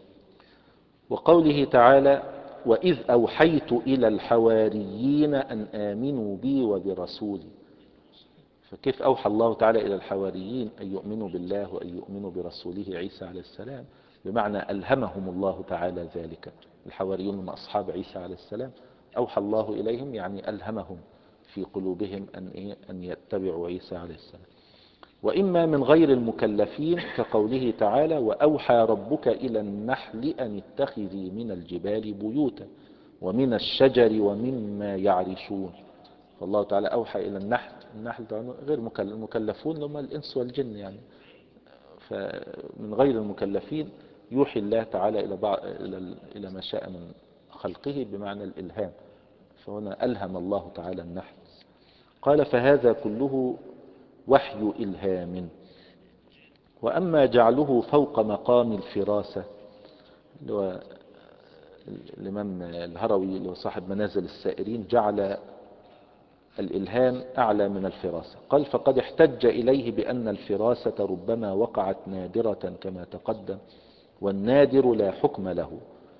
وقوله تعالى وإذ أوحيت إلى الحواريين أن آمنوا بي وبرسولي. فكيف أوحى الله تعالى إلى الحواريين أن يؤمنوا بالله وأن يؤمنوا برسوله عيسى عليه السلام؟ بمعنى ألهمهم الله تعالى ذلك. الحواريون هم أصحاب عيسى عليه السلام، أوحى الله إليهم يعني ألهمهم في قلوبهم أن, إيه؟ أن يتبعوا عيسى عليه السلام. وإما من غير المكلفين كقوله تعالى وأوحى ربك إلى النحل أن اتخذي من الجبال بيوتا ومن الشجر ومما يعرشون. فالله تعالى أوحى إلى النحل، النحل غير المكلفون لهم الإنس والجن يعني، فمن غير المكلفين يوحي الله تعالى إلى, بعض إلى ما شاء من خلقه بمعنى الإلهام، فهنا ألهم الله تعالى النحل. قال فهذا كله وحي إلهام. وأما جعله فوق مقام الفراسة، اللي هو الإمام الهروي اللي هو صاحب منازل السائرين جعل الإلهام أعلى من الفراسة، قال فقد احتج إليه بأن الفراسة ربما وقعت نادرة كما تقدم، والنادر لا حكم له،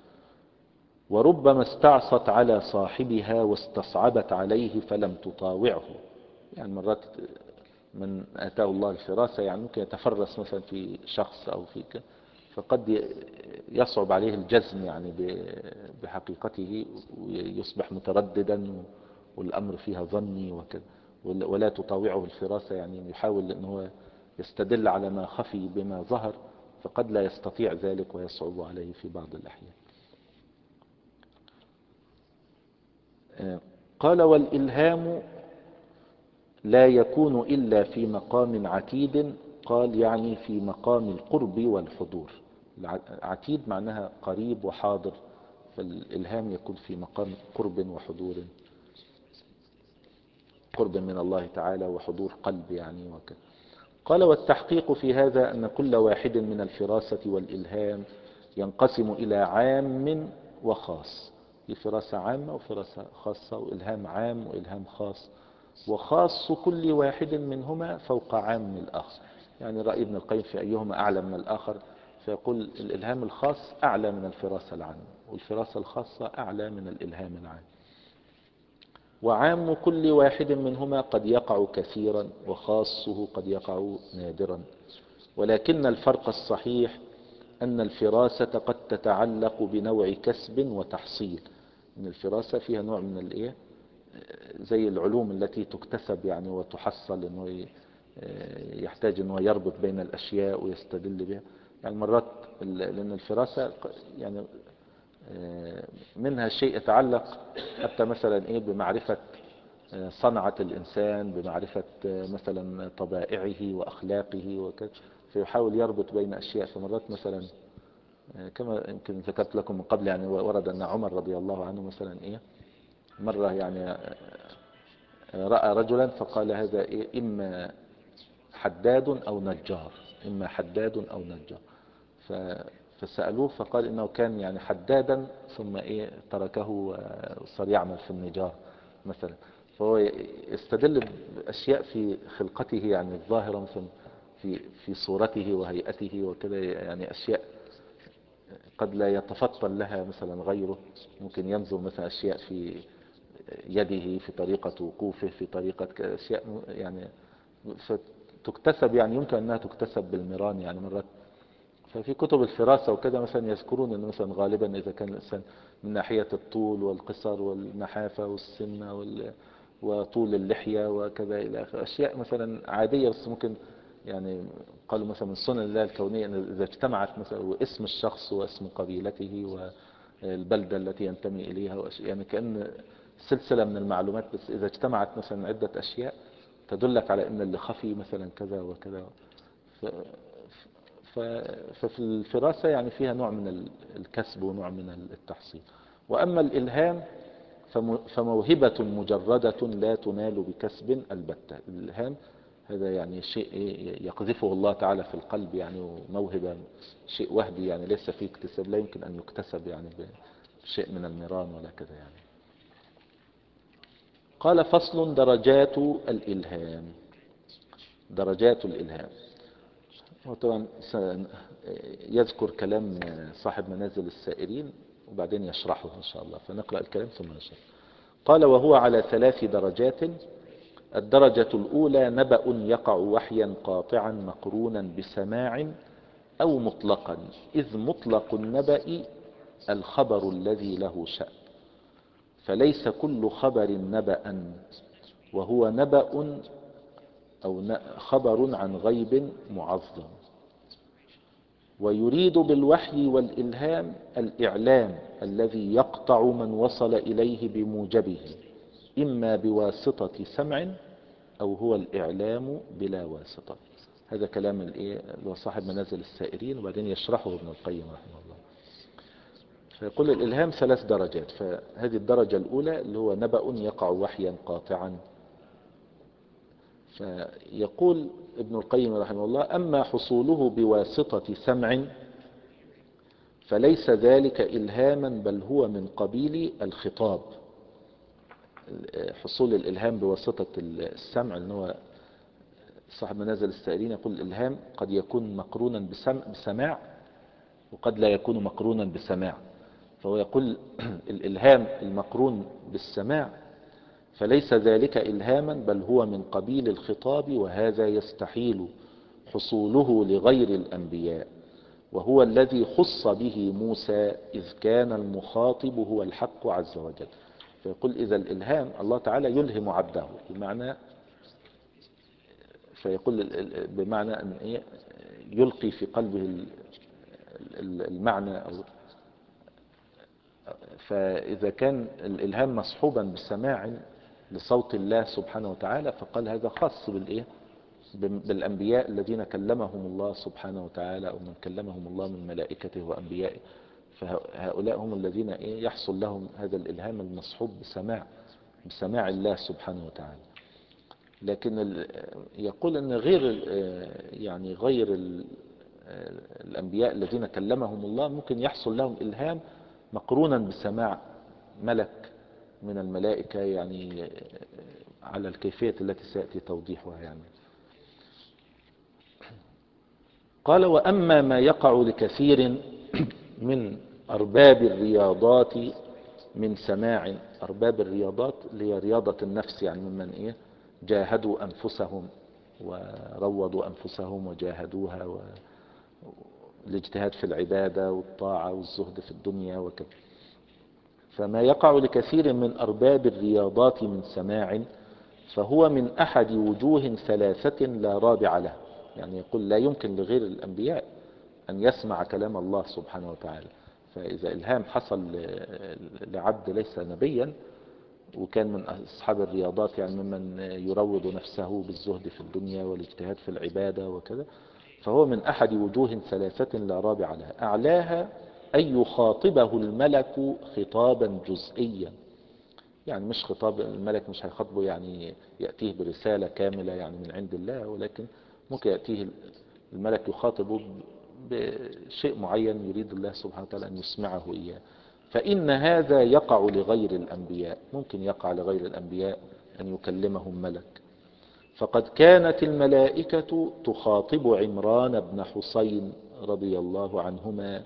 وربما استعصت على صاحبها واستصعبت عليه فلم تطاوعه. يعني مرات من آتاه الله الفراسة يعني ممكن يتفرس مثلا في شخص أو في ك... فقد يصعب عليه الجزم يعني بحقيقته ويصبح مترددا والأمر فيها ظني وكذا، ولا تطاوعه الفراسة يعني يحاول أن هو يستدل على ما خفي بما ظهر، فقد لا يستطيع ذلك ويصعب عليه في بعض الأحيان. قال والإلهام لا يكون إلا في مقام عتيد، قال يعني في مقام القرب والحضور. عتيد معناها قريب وحاضر، فالإلهام يكون في مقام قرب وحضور، قرب من الله تعالى وحضور قلب يعني وكذا. قال والتحقيق في هذا أن كل واحد من الفراسة والإلهام ينقسم إلى عام وخاص، في فراسة عامة وفراسة خاصة، وإلهام عام وإلهام خاص، وخاص كل واحد منهما فوق عام الآخر. يعني رأي ابن القيم في أيهما أعلى من الآخر، فيقول الإلهام الخاص أعلى من الفراسة العامة، والفراسة الخاصة أعلى من الإلهام العام. وعام كل واحد منهما قد يقع كثيرا وخاصه قد يقع نادرا، ولكن الفرق الصحيح أن الفراسة قد تتعلق بنوع كسب وتحصيل. إن الفراسة فيها نوع من الإيه زي العلوم التي تكتسب يعني وتحصل، إنه يحتاج إنه يربط بين الأشياء ويستدل بها. يعني مرات لأن الفراسة يعني منها شيء يتعلق حتى مثلا إيه بمعرفة صنعة الإنسان، بمعرفة مثلا طبائعه وأخلاقه وكذا، فيحاول يربط بين أشياء. فمرات مثلا كما يمكن ذكرت لكم من قبل يعني ورد أن عمر رضي الله عنه مثلا إيه مرة يعني رأى رجلا فقال هذا إيه إما حداد أو نجار، إما حداد أو نجار. فسألوه فقال إنه كان يعني حدادا ثم إيه تركه وصار يعمل في النجار مثلا. فهو يستدل بأشياء في خلقته يعني الظاهرة، مثلا في في صورته وهيئته وكذا، يعني أشياء قد لا يتفطن لها مثلا غيره، ممكن ينظر مثلا أشياء في يده، في طريقة وقوفه، في طريقة أشياء يعني فتكتسب، يعني يمكن أنها تكتسب بالمران يعني مرات. ففي كتب الفراسة وكذا مثلا يذكرون أن مثلا غالبا إذا كان الإنسان من ناحية الطول والقصر والنحافة والسمنة وال... وطول اللحية وكذا إلى آخره، أشياء مثلا عادية بس ممكن يعني قالوا مثلا من سنن الله الكونية أن إذا اجتمعت مثلا اسم الشخص واسم قبيلته والبلدة التي ينتمي إليها، يعني كأن سلسلة من المعلومات، بس إذا اجتمعت مثلا عدة أشياء تدلك على أن اللي خفي مثلا كذا وكذا. ف... ف... ففي الفراسة يعني فيها نوع من الكسب ونوع من التحصيل. وأما الإلهام فموهبة مجردة لا تنال بكسب البتة. الإلهام هذا يعني شيء يقذفه الله تعالى في القلب، يعني وموهبة شيء وهبي يعني ليس فيه اكتساب، لا يمكن أن يكتسب يعني بشيء من المران ولا كذا يعني. قال فصل درجات الإلهام. درجات الإلهام، وطبعا يذكر كلام صاحب منازل السائرين وبعدين يشرحه إن شاء الله، فنقرأ الكلام ثم نشرح. قال وهو على ثلاث درجات. الدرجة الأولى نبأ يقع وحيا قاطعا مقرونا بسماع أو مطلقا، إذ مطلق النبأ الخبر الذي له شأن، فليس كل خبر نبأ، وهو نبأ أو خبر عن غيب معظم. ويريد بالوحي والإلهام الإعلام الذي يقطع من وصل إليه بموجبه، إما بواسطة سمع أو هو الإعلام بلا واسطة. هذا كلام صاحب منازل السائرين، وبعدين يشرحه ابن القيم رحمه الله. فيقول الإلهام ثلاث درجات، فهذه الدرجة الأولى اللي هو نبأ يقع وحيا قاطعا. فيقول ابن القيم رحمه الله أما حصوله بواسطة سمع فليس ذلك إلهاما، بل هو من قبيل الخطاب. حصول الإلهام بواسطة السمع، اللي هو صاحب منازل السائرين يقول الإلهام قد يكون مقرونا بسماع وقد لا يكون مقرونا بسماع. فهو يقول الإلهام المقرون بالسماع فليس ذلك إلهاما، بل هو من قبيل الخطاب، وهذا يستحيل حصوله لغير الأنبياء، وهو الذي خص به موسى إذ كان المخاطب هو الحق عز وجل. فيقول إذا الإلهام الله تعالى يلهم عبده بمعنى، فيقول بمعنى أن يلقي في قلبه المعنى أو. فإذا كان الإلهام مصحوبا بسماع لصوت الله سبحانه وتعالى فقال هذا خاص بالإيه بالأنبياء الذين كلمهم الله سبحانه وتعالى، أو من كلمهم الله من ملائكته وأنبيائه، فهؤلاء هم الذين يحصل لهم هذا الإلهام المصحوب بسماع بسماع الله سبحانه وتعالى. لكن يقول أن غير يعني غير الأنبياء الذين كلمهم الله ممكن يحصل لهم إلهام مقرونا بسماع ملك من الملائكة، يعني على الكيفية التي سيأتي توضيحها يعني. قال وأما ما يقع لكثير من أرباب الرياضات من سماع. أرباب الرياضات اللي هي رياضة النفس، يعني ممن إيه جاهدوا أنفسهم وروضوا أنفسهم وجاهدوها، والاجتهاد في العبادة والطاعة والزهد في الدنيا وكذا. فما يقع لكثير من أرباب الرياضات من سماع فهو من أحد وجوه ثلاثة لا رابع له. يعني يقول لا يمكن لغير الأنبياء أن يسمع كلام الله سبحانه وتعالى. فإذا إلهام حصل لعبد ليس نبيا وكان من أصحاب الرياضات، يعني ممن يروض نفسه بالزهد في الدنيا والاجتهاد في العبادة وكذا، فهو من أحد وجوه ثلاثة لا رابع لها. أعلاها أن يخاطبه الملك خطابا جزئيا، يعني مش خطاب الملك مش هيخاطبه يعني يأتيه برسالة كاملة يعني من عند الله، ولكن ممكن يأتيه الملك يخاطبه بشيء معين يريد الله سبحانه وتعالى أن يسمعه إياه. فإن هذا يقع لغير الأنبياء، ممكن يقع لغير الأنبياء أن يكلمهم ملك. فقد كانت الملائكة تخاطب عمران بن حسين رضي الله عنهما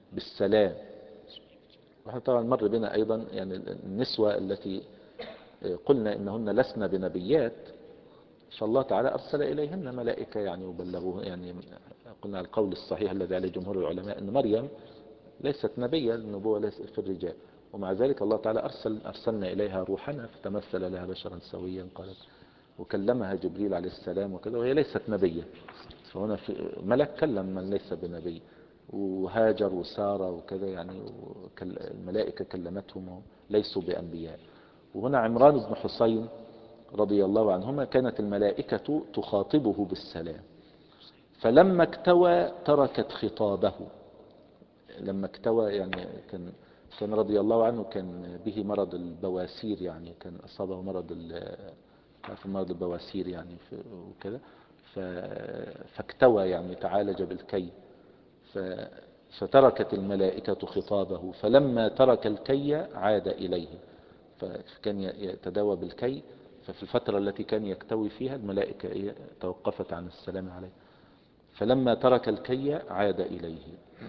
بالسلام. واحنا طبعا مر بنا أيضا يعني النسوة التي قلنا إنهن لسن بنبيات، فالله تعالى أرسل إليهن ملائكة يعني وبلغوه. يعني قلنا القول الصحيح الذي عليه جمهور العلماء أن مريم ليست نبية، النبوة ليست في الرجال، ومع ذلك الله تعالى أرسل أرسلنا إليها روحنا فتمثل لها بشرا سويا قالت، وكلمها جبريل عليه السلام وكذا، وهي ليست نبية. فهنا في ملك كلم من ليس بنبي، وهاجر وسارة وكذا يعني الملائكة كلمتهم ليسوا بأنبياء. وهنا عمران بن حسين رضي الله عنهما كانت الملائكة تخاطبه بالسلام، فلما اكتوى تركت خطابه. لما اكتوى يعني كان كان رضي الله عنه كان به مرض البواسير، يعني كان أصابه مرض في مرض البواسير يعني وكذا، فاكتوى يعني تعالج بالكي، فتركت الملائكة خطابه، فلما ترك الكي عاد إليه، فكان يتداوى بالكي. ففي الفترة التي كان يكتوي فيها الملائكة توقفت عن السلام عليه، فلما ترك الكي عاد إليه.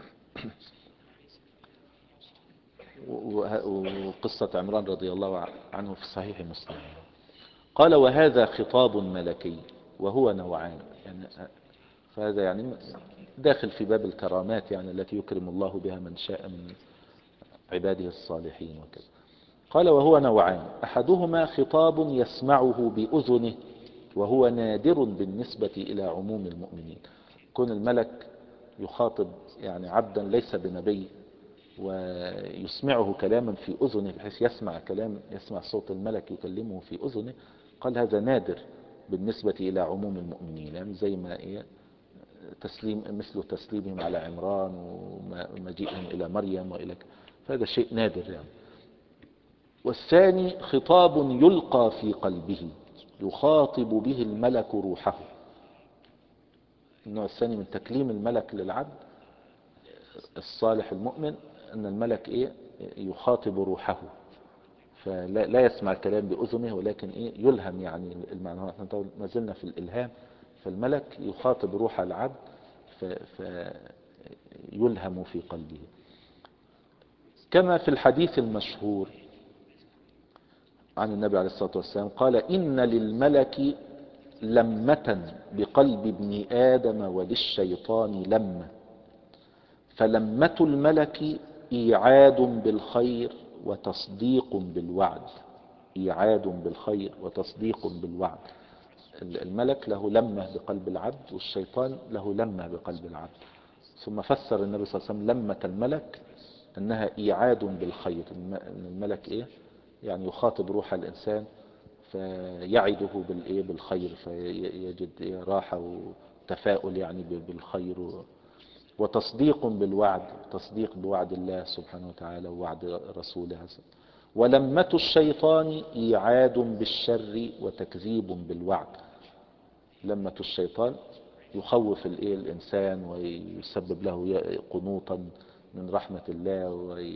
وقصة عمران رضي الله عنه في صحيح مسلم. قال وهذا خطاب ملكي وهو نوعان، يعني فهذا يعني داخل في باب الكرامات يعني التي يكرم الله بها من شاء من عباده الصالحين وكذا. قال وهو نوعان، أحدهما خطاب يسمعه بأذنه وهو نادر بالنسبة إلى عموم المؤمنين. كون الملك يخاطب يعني عبدا ليس بنبي ويسمعه كلاما في أذنه، بحيث يسمع كلام يسمع صوت الملك يكلمه في أذنه، قال هذا نادر بالنسبة إلى عموم المؤمنين. يعني زي ما إيه تسليم مثل تسليمهم على عمران ومجيئهم إلى مريم وإلى، فهذا شيء نادر يعني. والثاني خطاب يلقى في قلبه يخاطب به الملك روحه. النوع الثاني من تكليم الملك للعبد الصالح المؤمن أن الملك إيه يخاطب روحه، فلا لا يسمع الكلام بأذنه ولكن إيه يلهم، يعني المعنى نحن ما زلنا في الإلهام، فالملك يخاطب روح العبد فيلهم في قلبه. كما في الحديث المشهور عن النبي عليه الصلاة والسلام قال إن للملك لمة بقلب ابن آدم وللشيطان لمة، فلمة الملك إيعاد بالخير وتصديق بالوعد. إيعاد بالخير وتصديق بالوعد. الملك له لمة بقلب العبد والشيطان له لمة بقلب العبد. ثم فسر النبي صلى الله عليه وسلم لمة الملك أنها إيعاد بالخير. الملك إيه يعني يخاطب روح الإنسان فيعده بالإيه بالخير، فيجد راحة وتفاؤل يعني بالخير. وتصديق بالوعد، تصديق بوعد الله سبحانه وتعالى ووعد رسوله. ولمة الشيطان إيعاد بالشر وتكذيب بالوعد. لمة الشيطان يخوف الإيه الإنسان ويسبب له قنوطا من رحمة الله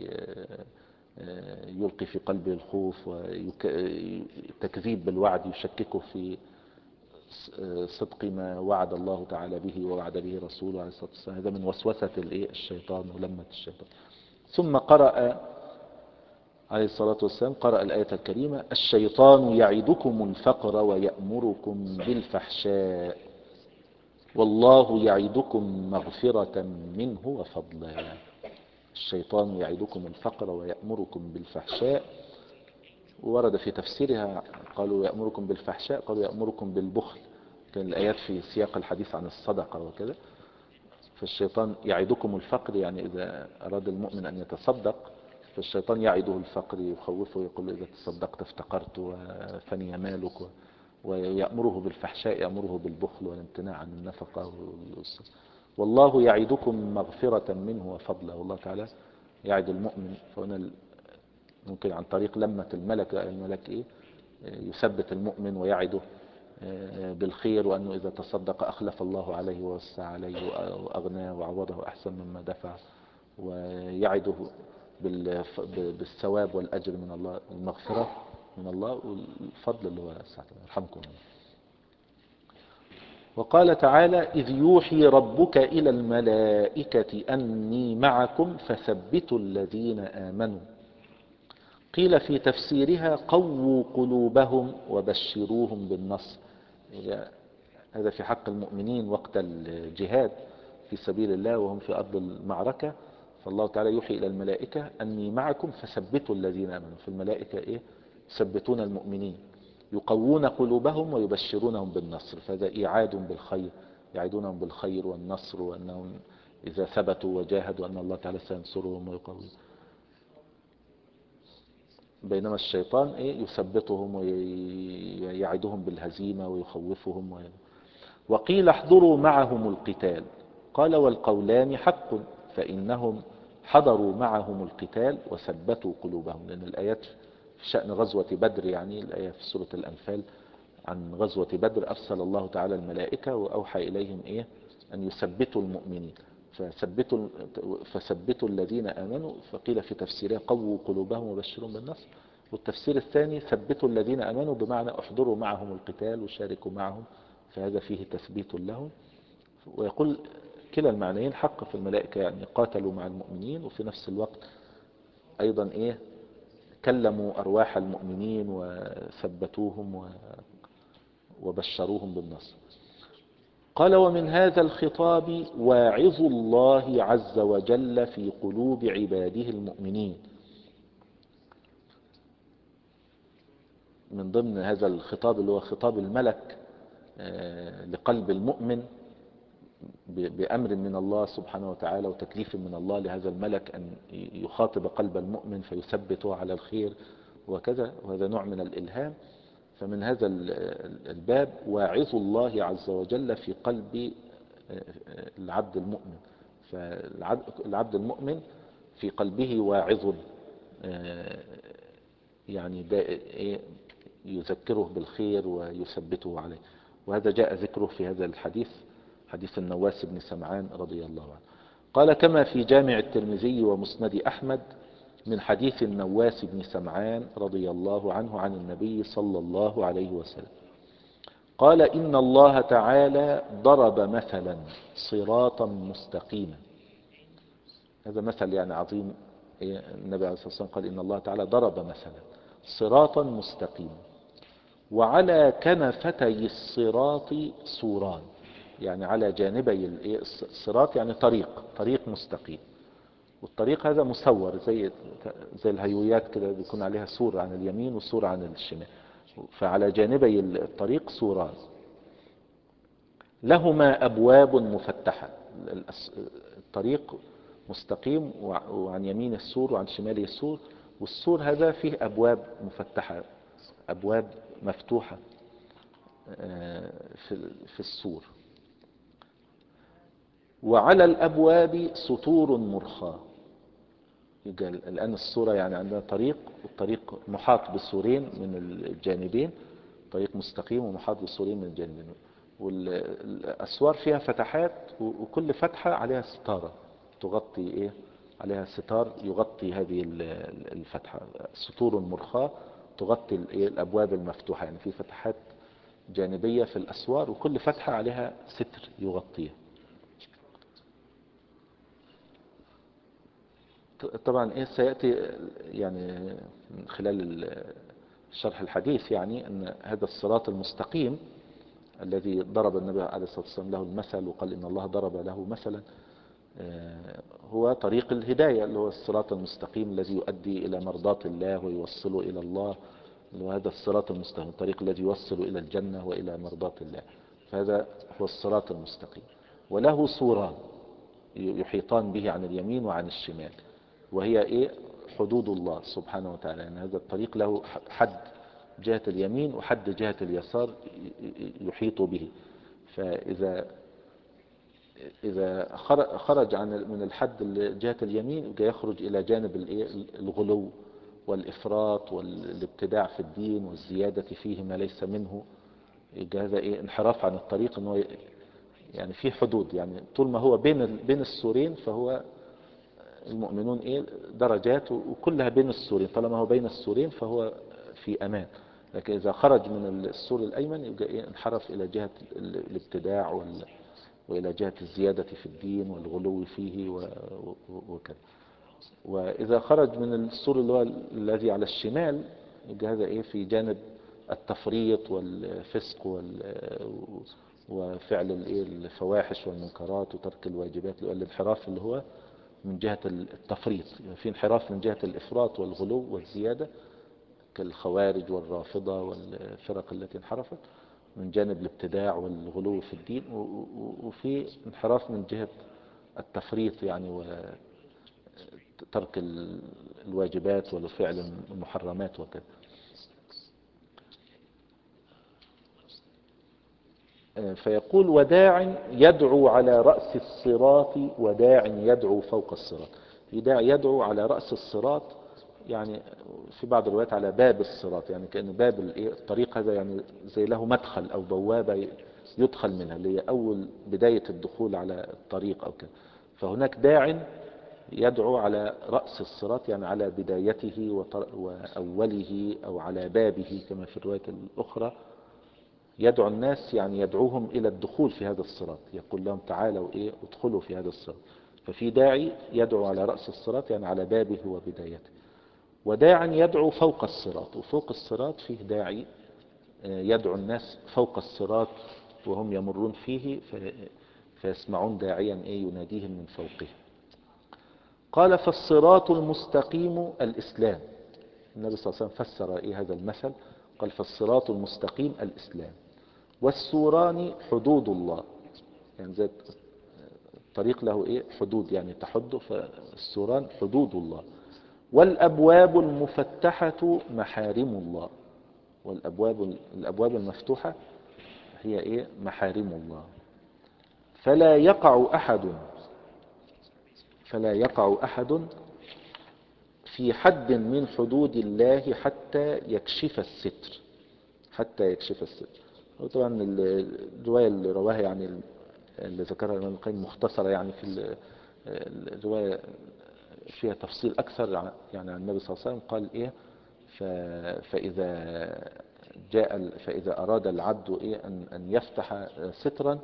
ويلقي في قلبه الخوف، وتكذيب بالوعد يشككه في صدق ما وعد الله تعالى به ووعد به رسوله عليه الصلاة والسلام. هذا من وسوسة الإيه الشيطان ولمة الشيطان. ثم قرأ عليه الصلاة والسلام قرأ الآية الكريمة الشيطان يعدكم الفقر ويأمركم بالفحشاء والله يعدكم مغفرة منه وفضلا. الشيطان يعدكم الفقر ويأمركم بالفحشاء، ورد في تفسيرها قالوا يأمركم بالفحشاء، قالوا يأمركم بالبخل، كان الآيات في سياق الحديث عن الصدقة وكذا. فالشيطان يعدكم الفقر يعني إذا أراد المؤمن أن يتصدق فالشيطان يعده الفقر يخوفه يقول إذا تصدقت افتقرت وفني مالك، ويأمره بالفحشاء يأمره بالبخل والامتناع عن النفقة. والله يعدكم مغفرة منه وفضلا. والله تعالى يعد المؤمن، فهنا ممكن عن طريق لمة الملك، الملك إيه يثبت المؤمن ويعده بالخير، وأنه إذا تصدق أخلف الله عليه ووسع عليه وأغناه وعوضه أحسن مما دفع، ويعده بالثواب والأجر من الله، المغفرة من الله والفضل اللي هو سعته. يرحمكم الله. وقال تعالى إذ يوحي ربك إلى الملائكة أني معكم فثبتوا الذين آمنوا. قيل في تفسيرها قووا قلوبهم وبشروهم بالنصر. هذا في حق المؤمنين وقت الجهاد في سبيل الله وهم في أرض المعركة، فالله تعالى يوحي إلى الملائكة أني معكم فثبتوا الذين آمنوا. في الملائكة إيه؟ يثبتون المؤمنين، يقوون قلوبهم ويبشرونهم بالنصر. فهذا إيعاد بالخير، يعيدونهم بالخير والنصر، وأنهم إذا ثبتوا وجاهدوا أن الله تعالى سينصرهم ويقوي. بينما الشيطان إيه؟ يثبتهم ويعدهم بالهزيمة ويخوفهم وي... وقيل احضروا معهم القتال. قال والقولان حق، فإنهم حضروا معهم القتال وثبتوا قلوبهم. لأن الآيات في شأن غزوة بدر، يعني الآية في سورة الأنفال عن غزوة بدر، أرسل الله تعالى الملائكة وأوحى إليهم إيه؟ أن يثبتوا المؤمنين. فثبتوا, فثبتوا الذين آمنوا. فقيل في تفسيرها قووا قلوبهم وبشرهم بالنصر. والتفسير الثاني ثبتوا الذين آمنوا بمعنى احضروا معهم القتال وشاركوا معهم، فهذا فيه تثبيت لهم. ويقول كلا المعنيين حق في الملائكة، يعني قاتلوا مع المؤمنين وفي نفس الوقت أيضا إيه؟ كلموا أرواح المؤمنين وثبتوهم وبشروهم بالنصر. قال ومن هذا الخطاب واعظ الله عز وجل في قلوب عباده المؤمنين. من ضمن هذا الخطاب اللي هو خطاب الملك لقلب المؤمن بأمر من الله سبحانه وتعالى وتكليف من الله لهذا الملك أن يخاطب قلب المؤمن فيثبته على الخير وكذا، وهذا نوع من الإلهام. فمن هذا الباب واعظ الله عز وجل في قلب العبد المؤمن. فالعبد المؤمن في قلبه واعظ، يعني يذكره بالخير ويثبته عليه. وهذا جاء ذكره في هذا الحديث، حديث النواس بن سمعان رضي الله عنه. قال كما في جامع الترمذي ومسند أحمد من حديث النواس بن سمعان رضي الله عنه عن النبي صلى الله عليه وسلم قال إن الله تعالى ضرب مثلا صراطا مستقيما. هذا مثل يعني عظيم. النبي عليه الصلاة والسلام قال إن الله تعالى ضرب مثلا صراطا مستقيما وعلى كنفتي الصراط سوران. يعني على جانبي الصراط يعني طريق طريق مستقيم، والطريق هذا مسور زي زي الهيويات كده، بيكون عليها سور عن اليمين وسور عن الشمال. فعلى جانبي الطريق سوران لهما أبواب مفتحة. الطريق مستقيم وعن يمين السور وعن شماله السور، والسور هذا فيه أبواب مفتحة، أبواب مفتوحة في السور. وعلى الأبواب سطور مرخاة. الآن الصورة يعني عندنا طريق، والطريق محاط بسورين من الجانبين، طريق مستقيم ومحاط بسورين من الجانبين، والأسوار فيها فتحات وكل فتحة عليها ستارة تغطي إيه؟ عليها ستار يغطي هذه الفتحة. سطور مرخاة تغطي الأبواب المفتوحة، يعني في فتحات جانبية في الأسوار وكل فتحة عليها ستر يغطيها. طبعا إيه سيأتي يعني من خلال شرح الحديث يعني أن هذا الصراط المستقيم الذي ضرب النبي عليه الصلاة والسلام له المثل وقال إن الله ضرب له مثلا هو طريق الهداية، اللي هو الصراط المستقيم الذي يؤدي إلى مرضاة الله ويوصله إلى الله. وهذا الصراط المستقيم الطريق الذي يوصل إلى الجنة وإلى مرضاة الله، فهذا هو الصراط المستقيم. وله سوران يحيطان به عن اليمين وعن الشمال، وهي إيه؟ حدود الله سبحانه وتعالى. يعني هذا الطريق له حد جهة اليمين وحد جهة اليسار يحيط به. فإذا إذا خرج عن من الحد جهة اليمين يخرج إلى جانب الغلو والإفراط والابتداع في الدين والزيادة فيه ما ليس منه. هذا إيه؟ انحراف عن الطريق. إنه يعني في حدود، يعني طول ما هو بين بين السورين فهو المؤمنون إيه؟ درجات وكلها بين السورين. طالما هو بين السورين فهو في أمان. لكن إذا خرج من السور الأيمن يبقى إيه انحرف إلى جهة الابتداع وال... وإلى جهة الزيادة في الدين والغلو فيه و... وكذا. وإذا خرج من السور اللي هو الذي على الشمال يبقى هذا إيه في جانب التفريط والفسق وال... وفعل الإيه الفواحش والمنكرات وترك الواجبات، والانحراف اللي هو من جهة التفريط. يعني في انحراف من جهة الإفراط والغلو والزيادة كالخوارج والرافضة والفرق التي انحرفت من جانب الابتداع والغلو في الدين، وفي انحراف من جهة التفريط يعني وترك الواجبات وفعل المحرمات وكذا. فيقول وداع يدعو على رأس الصراط وداع يدعو فوق الصراط. في داع يدعو على رأس الصراط، يعني في بعض الروايات على باب الصراط، يعني كأن باب الطريق هذا يعني زي له مدخل أو بوابة يدخل منها، اللي هي أول بداية الدخول على الطريق أو كذا. فهناك داع يدعو على رأس الصراط، يعني على بدايته وأوله أو على بابه كما في الرواية الأخرى. يدعو الناس يعني يدعوهم إلى الدخول في هذا الصراط، يقول لهم تعالوا إيه ادخلوا في هذا الصراط. ففي داعي يدعو على رأس الصراط يعني على بابه وبدايته، وداعا يدعو فوق الصراط. وفوق الصراط فيه داعي يدعو الناس فوق الصراط وهم يمرون فيه فيسمعون داعيا إيه يناديهم من فوقه. قال فالصراط المستقيم الإسلام. النبي صلى الله عليه وسلم فسر إيه هذا المثل، قال فالصراط المستقيم الإسلام، والسوران حدود الله، يعني زي الطريق له إيه حدود يعني تحد، فالسوران حدود الله، والأبواب المفتحة محارم الله. والأبواب الأبواب المفتوحة هي إيه محارم الله. فلا يقع أحد فلا يقع أحد في حد من حدود الله حتى يكشف الستر حتى يكشف الستر. وطبعا الرواية اللي رواها يعني اللي ذكرها الإمام القيم مختصرة، يعني في الرواية فيها تفصيل أكثر يعني عن النبي صلى الله عليه وسلم. قال إيه فإذا جاء فإذا أراد العبد إيه أن أن يفتح سترا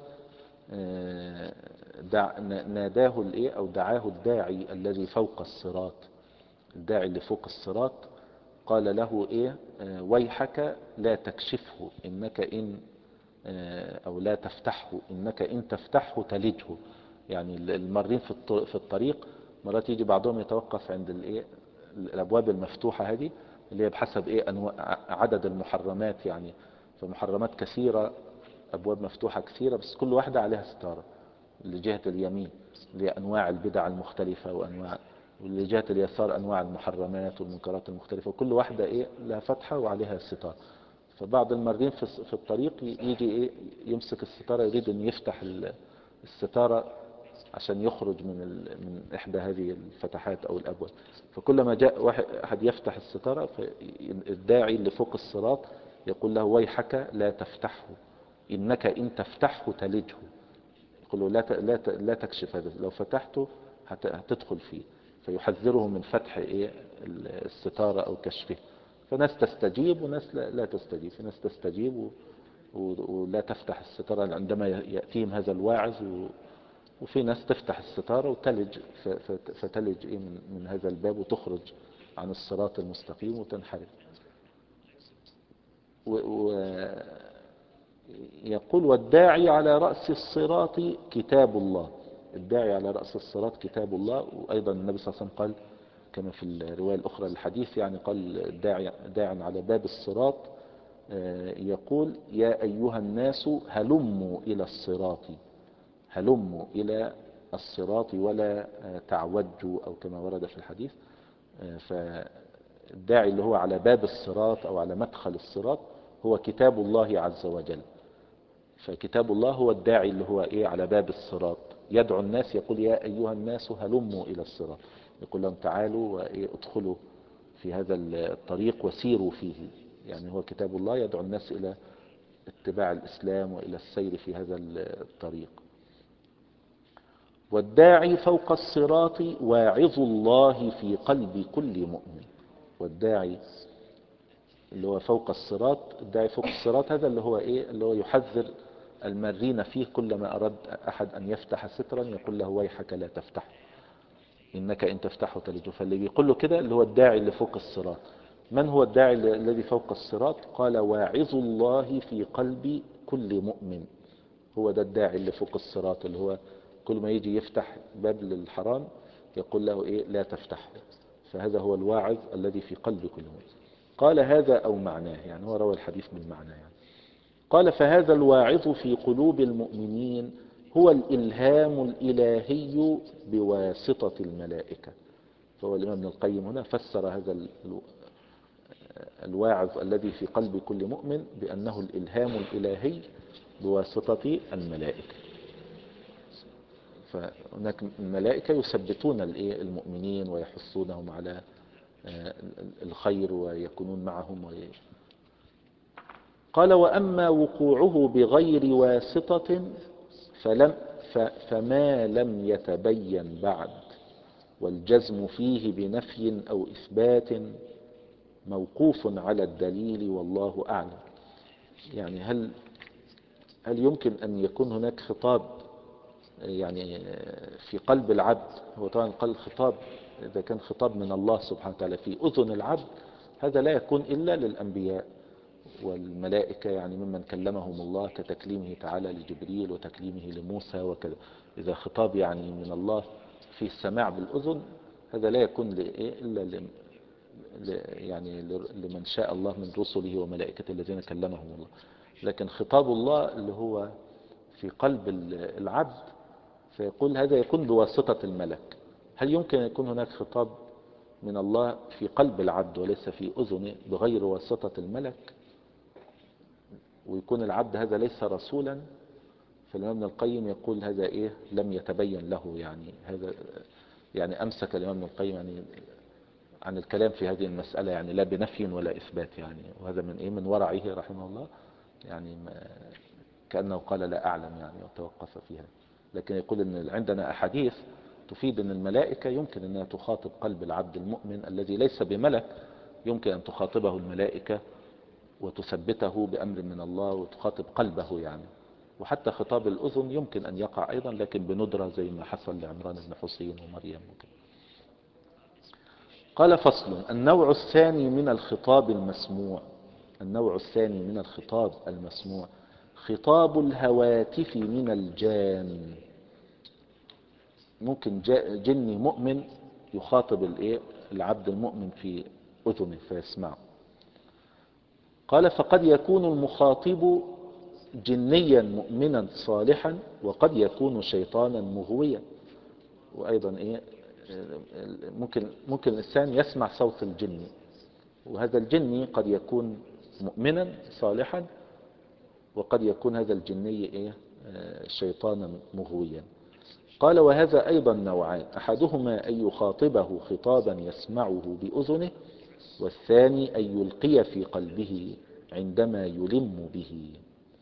دع ناداه الإيه أو دعاه الداعي الذي فوق الصراط. الداعي اللي فوق الصراط قال له إيه ويحك لا تكشفه إنك إن أو لا تفتحه إنك إن تفتحه تلجه. يعني المارين في الطريق مرات يجي بعضهم يتوقف عند الإيه الأبواب المفتوحة هذه اللي هي بحسب إيه أنواع عدد المحرمات، يعني فمحرمات كثيرة أبواب مفتوحة كثيرة بس كل واحدة عليها ستارة. لجهة اليمين لأنواع البدع المختلفة وأنواع، ولجهة اليسار أنواع المحرمات والمنكرات المختلفة، وكل واحدة إيه لها فتحة وعليها ستار. فبعض المارين في الطريق يجي إيه يمسك الستارة يريد أن يفتح الستارة عشان يخرج من من إحدى هذه الفتحات أو الأبواب. فكلما جاء واحد أحد يفتح الستارة فالداعي اللي فوق الصراط يقول له ويحك لا تفتحه إنك إن تفتحه تلجه. يقول له لا لا لا تكشف هذا، لو فتحته هتدخل فيه. فيحذره من فتح إيه الستارة أو كشفه. فناس تستجيب وناس لا تستجيب. في ناس تستجيب ولا تفتح الستارة عندما يأتيهم هذا الواعظ، وفي ناس تفتح الستارة وتلج فتلج إيه من, من هذا الباب وتخرج عن الصراط المستقيم وتنحرف. ويقول والداعي على رأس الصراط كتاب الله. الداعي على رأس الصراط كتاب الله. وأيضا النبي صلى الله عليه وسلم قال كما في الرواية الأخرى للحديث، يعني قال داعي داعي على باب الصراط يقول يا أيها الناس هلموا إلى الصراط هلموا إلى الصراط ولا تعوجوا أو كما ورد في الحديث. فالداعي اللي هو على باب الصراط أو على مدخل الصراط هو كتاب الله عز وجل. فكتاب الله هو الداعي اللي هو إيه على باب الصراط يدعو الناس، يقول يا أيها الناس هلموا إلى الصراط، يقول لهم تعالوا وادخلوا في هذا الطريق وسيروا فيه. يعني هو كتاب الله يدعو الناس إلى اتباع الإسلام وإلى السير في هذا الطريق. والداعي فوق الصراط واعظ الله في قلب كل مؤمن. والداعي اللي هو فوق الصراط. الداعي فوق الصراط هذا اللي هو ايه، اللي هو يحذر المارين فيه، كلما اراد احد ان يفتح سترا يقول له ويحك لا تفتح انك ان تفتحه تلج. فاللي بيقول له كده اللي هو الداعي اللي فوق الصراط. من هو الداعي الذي فوق الصراط؟ قال واعظ الله في قلب كل مؤمن. هو ده الداعي اللي فوق الصراط، اللي هو كل ما يجي يفتح باب للحرام يقول له ايه لا تفتح. فهذا هو الواعظ الذي في قلب كل مؤمن. قال هذا او معناه، يعني هو روى الحديث من معناه يعني. قال فهذا الواعظ في قلوب المؤمنين هو الإلهام الإلهي بواسطة الملائكة. فهو الإمام ابن القيم هنا فسر هذا الواعظ الذي في قلب كل مؤمن بأنه الإلهام الإلهي بواسطة الملائكة. فهناك الملائكة يثبتون المؤمنين ويحثونهم على الخير ويكونون معهم. قال وأما وقوعه بغير واسطة فلم فما لم يتبين بعد، والجزم فيه بنفي أو إثبات موقوف على الدليل والله أعلم. يعني هل هل يمكن أن يكون هناك خطاب يعني في قلب العبد؟ هو طبعا قال الخطاب إذا كان خطاب من الله سبحانه وتعالى في أذن العبد هذا لا يكون إلا للأنبياء والملائكة، يعني ممن كلمهم الله كتكليمه تعالى لجبريل وتكليمه لموسى وكذا. إذا خطاب يعني من الله في السماع بالأذن هذا لا يكون إلا يعني لمن شاء الله من رسله وملائكته الذين كلمهم الله. لكن خطاب الله اللي هو في قلب العبد فيقول هذا يكون بواسطة الملك. هل يمكن أن يكون هناك خطاب من الله في قلب العبد وليس في أذنه بغير واسطة الملك ويكون العبد هذا ليس رسولا؟ فالإمام ابن القيم يقول هذا إيه لم يتبين له. يعني هذا يعني أمسك الإمام ابن القيم يعني عن الكلام في هذه المسألة، يعني لا بنفي ولا إثبات يعني. وهذا من إيه من ورعه رحمه الله، يعني كأنه قال لا أعلم يعني وتوقف فيها. لكن يقول إن عندنا أحاديث تفيد أن الملائكة يمكن أنها تخاطب قلب العبد المؤمن الذي ليس بملك، يمكن أن تخاطبه الملائكة وتثبته بأمر من الله وتخاطب قلبه يعني. وحتى خطاب الأذن يمكن أن يقع أيضا لكن بندرة زي ما حصل لعمران بن حسين ومريم وكذا. قال فصل النوع الثاني من الخطاب المسموع. النوع الثاني من الخطاب المسموع خطاب الهواتف من الجان. ممكن جني مؤمن يخاطب الايه العبد المؤمن في أذنه فيسمعه. قال فقد يكون المخاطب جنيا مؤمنا صالحا وقد يكون شيطانا مغويا. وأيضا إيه ممكن ممكن الإنسان يسمع صوت الجن، وهذا الجني قد يكون مؤمنا صالحا وقد يكون هذا الجني إيه شيطانا مغويا. قال وهذا أيضا نوعان، أحدهما أن يخاطبه خطابا يسمعه بأذنه، والثاني أن يلقي في قلبه عندما يلم به.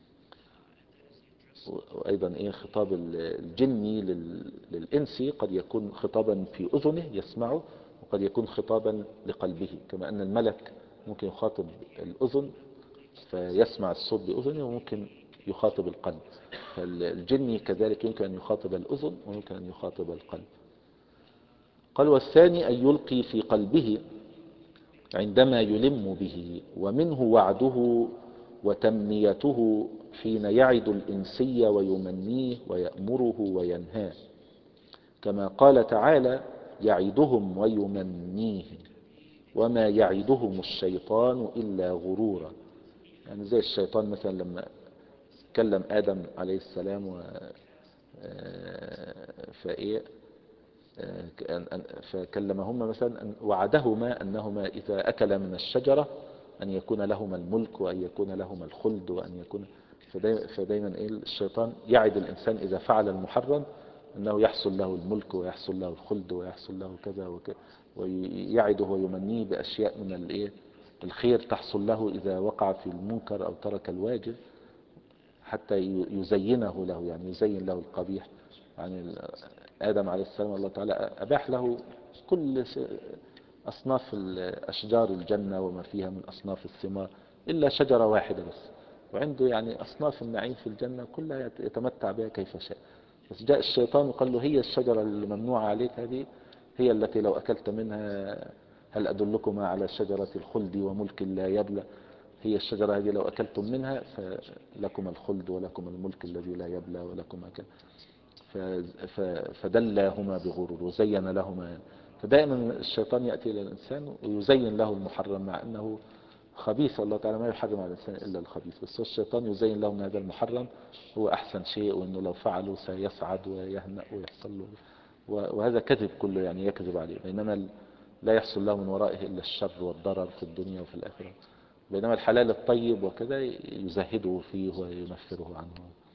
وأيضا إيه خطاب الجني للإنسي قد يكون خطابا في أذنه يسمعه وقد يكون خطابا لقلبه، كما أن الملك ممكن يخاطب الأذن فيسمع الصوت بأذنه وممكن يخاطب القلب. فالجني كذلك يمكن أن يخاطب الأذن ويمكن أن يخاطب القلب. قال والثاني أن يلقي في قلبه عندما يلم به، ومنه وعده وتمنيته حين يعد الإنسي ويمنيه ويأمره وينهاه، كما قال تعالى يعدهم ويمنيهم وما يعدهم الشيطان إلا غرورا. يعني زي الشيطان مثلا لما كلم آدم عليه السلام و فإيه فكلمهما مثلا أن وعدهما أنهما إذا أكلا من الشجرة أن يكون لهما الملك وأن يكون لهما الخلد وأن يكون فدايما, فدايما إيه الشيطان يعد الإنسان إذا فعل المحرم أنه يحصل له الملك ويحصل له الخلد ويحصل له كذا وكذا، ويعده ويمنيه بأشياء من الإيه الخير تحصل له إذا وقع في المنكر أو ترك الواجب، حتى يزينه له، يعني يزين له القبيح. يعني آدم عليه السلام الله تعالى أباح له كل أصناف أشجار الجنة وما فيها من أصناف الثمار إلا شجرة واحدة بس، وعنده يعني أصناف النعيم في الجنة كلها يتمتع بها كيف شاء. بس جاء الشيطان وقال له هي الشجرة الممنوعة عليك هذه هي التي لو أكلت منها هل أدلكما على شجرة الخلد وملك لا يبلى، هي الشجرة هذه لو أكلتم منها فلكم الخلد ولكم الملك الذي لا يبلى ولكم كذا. فدلاهما بغرور وزين لهما. فدائما الشيطان يأتي إلى الإنسان ويزين له المحرم، مع أنه خبيث، الله تعالى ما يحرم على الإنسان إلا الخبيث، بس الشيطان يزين لهم هذا المحرم هو أحسن شيء، وأنه لو فعلوا سيسعد ويهنأ ويحصل له، وهذا كذب كله، يعني يكذب عليه، بينما لا يحصل له من ورائه إلا الشر والضرر في الدنيا وفي الآخرة. بينما الحلال الطيب وكذا يزهده فيه وينفره عنه.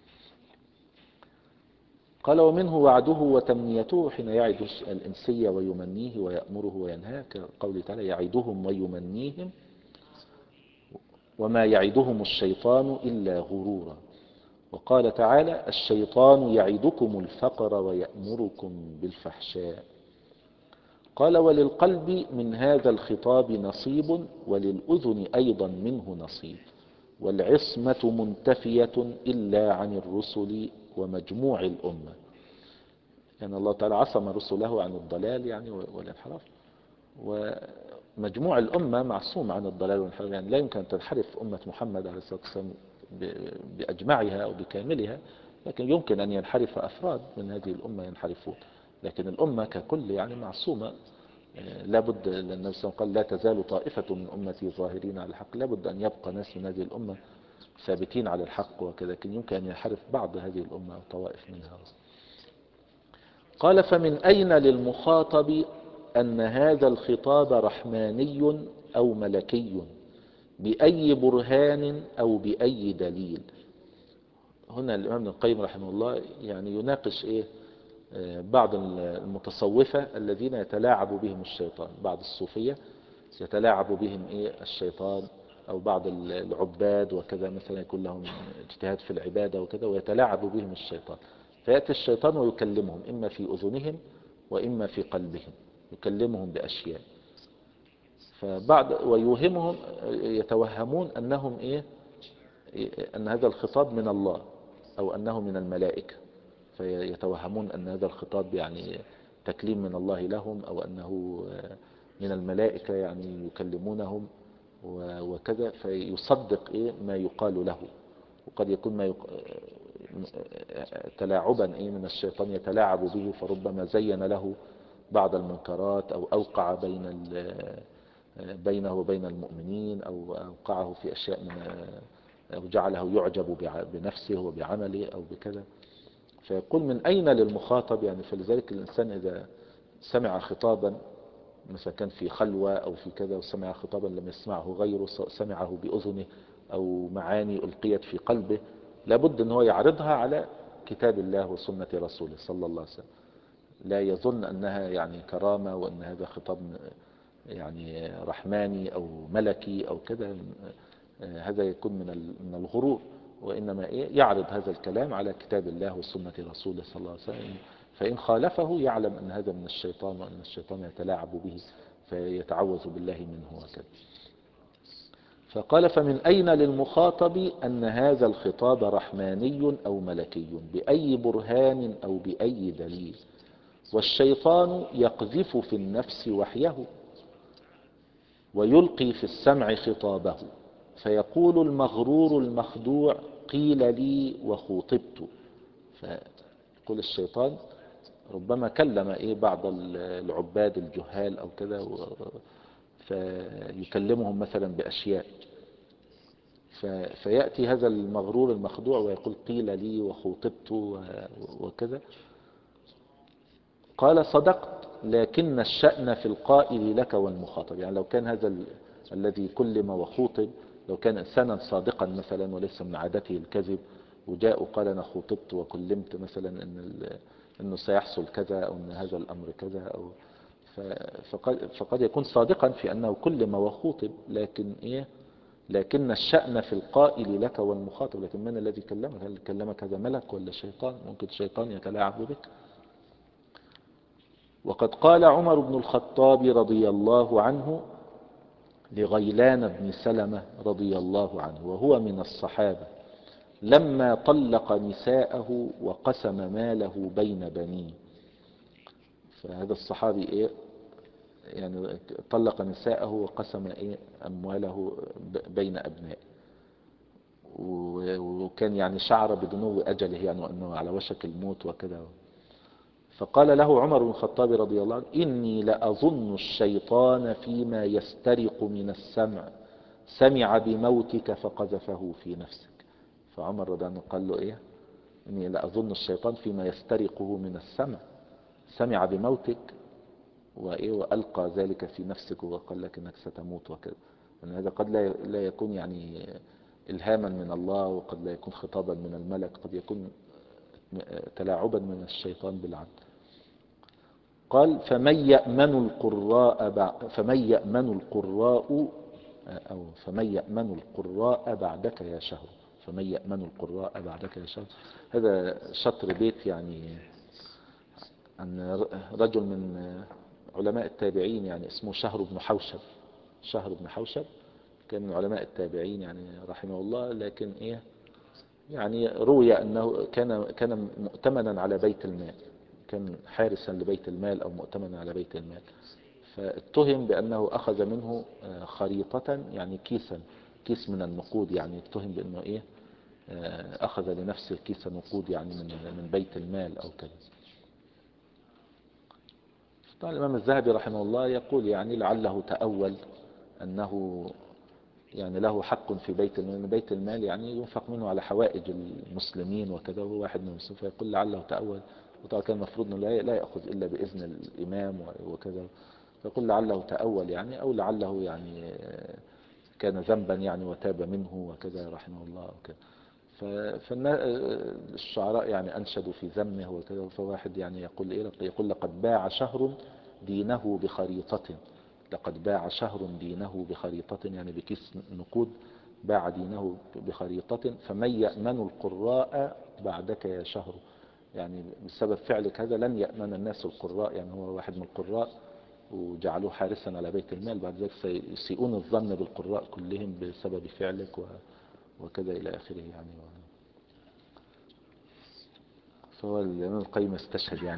قال ومنه وعده وتمنيته حين يعد الإنسية ويمنيه ويأمره وينهاه، كقوله تعالى يعدهم ويمنيهم وما يعدهم الشيطان إلا غرورا. وقال تعالى الشيطان يعدكم الفقر ويأمركم بالفحشاء. قال وللقلب من هذا الخطاب نصيب وللأذن أيضا منه نصيب، والعصمة منتفية إلا عن الرسل ومجموع الأمة. يعني الله تعالى عصم رسله عن الضلال يعني والانحراف، ومجموع الأمة معصوم عن الضلال والانحراف. يعني لا يمكن أن تنحرف أمة محمد عليه الصلاة والسلام بأجمعها أو بكاملها، لكن يمكن أن ينحرف أفراد من هذه الأمة ينحرفون، لكن الأمة ككل يعني معصومة. لا بد، لأن النبي صلى الله عليه وسلم قال لا تزال طائفة من أمتي ظاهرين على الحق، لا بد أن يبقى ناس من هذه الأمة ثابتين على الحق وكذا، لكن يمكن أن ينحرف بعض هذه الأمة أو طوائف منها. قال فمن أين للمخاطب أن هذا الخطاب رحماني أو ملكي بأي برهان أو بأي دليل؟ هنا الإمام ابن القيم رحمه الله يعني يناقش إيه بعض المتصوفة الذين يتلاعب بهم الشيطان، بعض الصوفية يتلاعب بهم إيه الشيطان، أو بعض العباد وكذا مثلا يكون لهم اجتهاد في العبادة وكذا ويتلاعب بهم الشيطان، فيأتي الشيطان ويكلمهم إما في أذنهم وإما في قلبهم، يكلمهم بأشياء، فبعض ويوهمهم يتوهمون أنهم إيه أن هذا الخطاب من الله أو أنه من الملائكة، فيتوهمون أن هذا الخطاب يعني تكليم من الله لهم، أو أنه من الملائكة يعني يكلمونهم وكذا، فيصدق إيه ما يقال له. وقد يكون ما يق... تلاعبا إيه من الشيطان يتلاعب به، فربما زين له بعض المنكرات أو أوقع بين ال... بينه وبين المؤمنين، أو أوقعه في أشياء من أو جعله يعجب بنفسه وبعمله أو بكذا. فيقول من أين للمخاطب، يعني فلذلك الإنسان إذا سمع خطابا مثلا كان في خلوة أو في كذا وسمع خطابا لم يسمعه غيره، سمعه بأذنه أو معاني ألقيت في قلبه، لابد أن هو يعرضها على كتاب الله وسنة رسوله صلى الله عليه وسلم، لا يظن أنها يعني كرامة وأن هذا خطاب يعني رحماني أو ملكي أو كذا، هذا يكون من من الغرور، وإنما إيه يعرض هذا الكلام على كتاب الله وسنة رسوله صلى الله عليه وسلم، فإن خالفه يعلم أن هذا من الشيطان وأن الشيطان يتلاعب به فيتعوذ بالله منه وكذا. فقال فمن أين للمخاطب أن هذا الخطاب رحماني أو ملكي بأي برهان أو بأي دليل؟ والشيطان يقذف في النفس وحيه ويلقي في السمع خطابه، فيقول المغرور المخدوع قيل لي وخوطبت. فيقول الشيطان ربما كلم ايه بعض العباد الجهال او كذا، فيكلمهم مثلا باشياء، فيأتي هذا المغرور المخدوع ويقول قيل لي وخوطبت وكذا. قال صدقت، لكن الشأن في القائل لك والمخاطب. يعني لو كان هذا ال... الذي كلم وخوطب لو كان إنسانا صادقا مثلا وليس من عادته الكذب، وجاء وقال أنا خوطبت وكلمت مثلا إن ال... إنه سيحصل كذا أو إن هذا الأمر كذا، أو ف... فقد... فقد يكون صادقا في أنه كلم وخوطب، لكن إيه لكن الشأن في القائل لك والمخاطب. لكن من الذي كلمك؟ هل كلمك هذا ملك ولا شيطان؟ ممكن الشيطان يتلاعب بك. وقد قال عمر بن الخطاب رضي الله عنه لغيلان بن سلمة رضي الله عنه وهو من الصحابة لما طلق نساءه وقسم ماله بين بنيه. فهذا الصحابي إيه يعني طلق نساءه وقسم إيه أمواله بين أبنائه، وكان يعني شعر بدنو أجله يعني وأنه على وشك الموت وكذا. فقال له عمر بن الخطاب رضي الله عنه إني لأظن الشيطان فيما يسترق من السمع سمع بموتك فقذفه في نفسك. فعمر رضي الله عنه قال له إيه إني لأظن الشيطان فيما يسترقه من السمع سمع بموتك وإيه وألقى ذلك في نفسك وقال لك إنك ستموت وكذا. أن هذا قد لا يكون يعني إلهاما من الله، وقد لا يكون خطابا من الملك، قد يكون تلاعبا من الشيطان بالعبد. قال فمن يأمن القراء فمن يأمن القراء أو فمن يأمن القراء بعدك يا شهر. فمن يأمن القراء بعدك يا شهر، هذا شطر بيت يعني أن رجل من علماء التابعين يعني اسمه شهر بن حوشب. شهر بن حوشب كان من علماء التابعين يعني رحمه الله، لكن إيه يعني روي أنه كان كان مؤتمنا على بيت المال، كان حارسا لبيت المال أو مؤتمنا على بيت المال. فاتهم بأنه أخذ منه خريطة يعني كيسا كيس من النقود، يعني اتهم بأنه إيه أخذ لنفسه كيس نقود يعني من من بيت المال أو كذا. طبعا الإمام الذهبي رحمه الله يقول يعني لعله تأول أنه يعني له حق في بيت المال، بيت المال يعني ينفق منه على حوائج المسلمين وكذا، وهو واحد من المسلمين، فيقول لعله تأول. وطبعا كان المفروض انه لا يأخذ إلا بإذن الإمام وكذا، فيقول لعله تأول يعني أو لعله يعني كان ذنبا يعني وتاب منه وكذا رحمه الله وكذا. فالشعراء يعني أنشدوا في ذمه وكذا. فواحد يعني يقول إيه يقول لقد باع شهر دينه بخريطة، لقد باع شهر دينه بخريطة يعني بكيس نقود باع دينه بخريطة. فمن يأمن القراء بعدك يا شهر، يعني بسبب فعلك هذا لن يأمن الناس القراء، يعني هو واحد من القراء وجعلوه حارسا على بيت المال، بعد ذلك سيئون الظن بالقراء كلهم بسبب فعلك وكذا إلى آخره يعني. فهو الإمام القيم استشهد يعني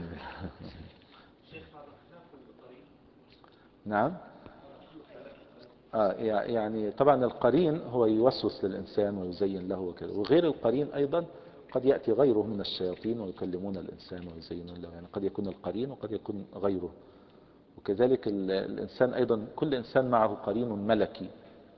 نعم. آه يعني طبعا القرين هو يوسوس للإنسان ويزين له وكذا، وغير القرين أيضا قد يأتي غيره من الشياطين ويكلمون الإنسان ويزينون له، يعني قد يكون القرين وقد يكون غيره. وكذلك الإنسان أيضا كل إنسان معه قرين ملكي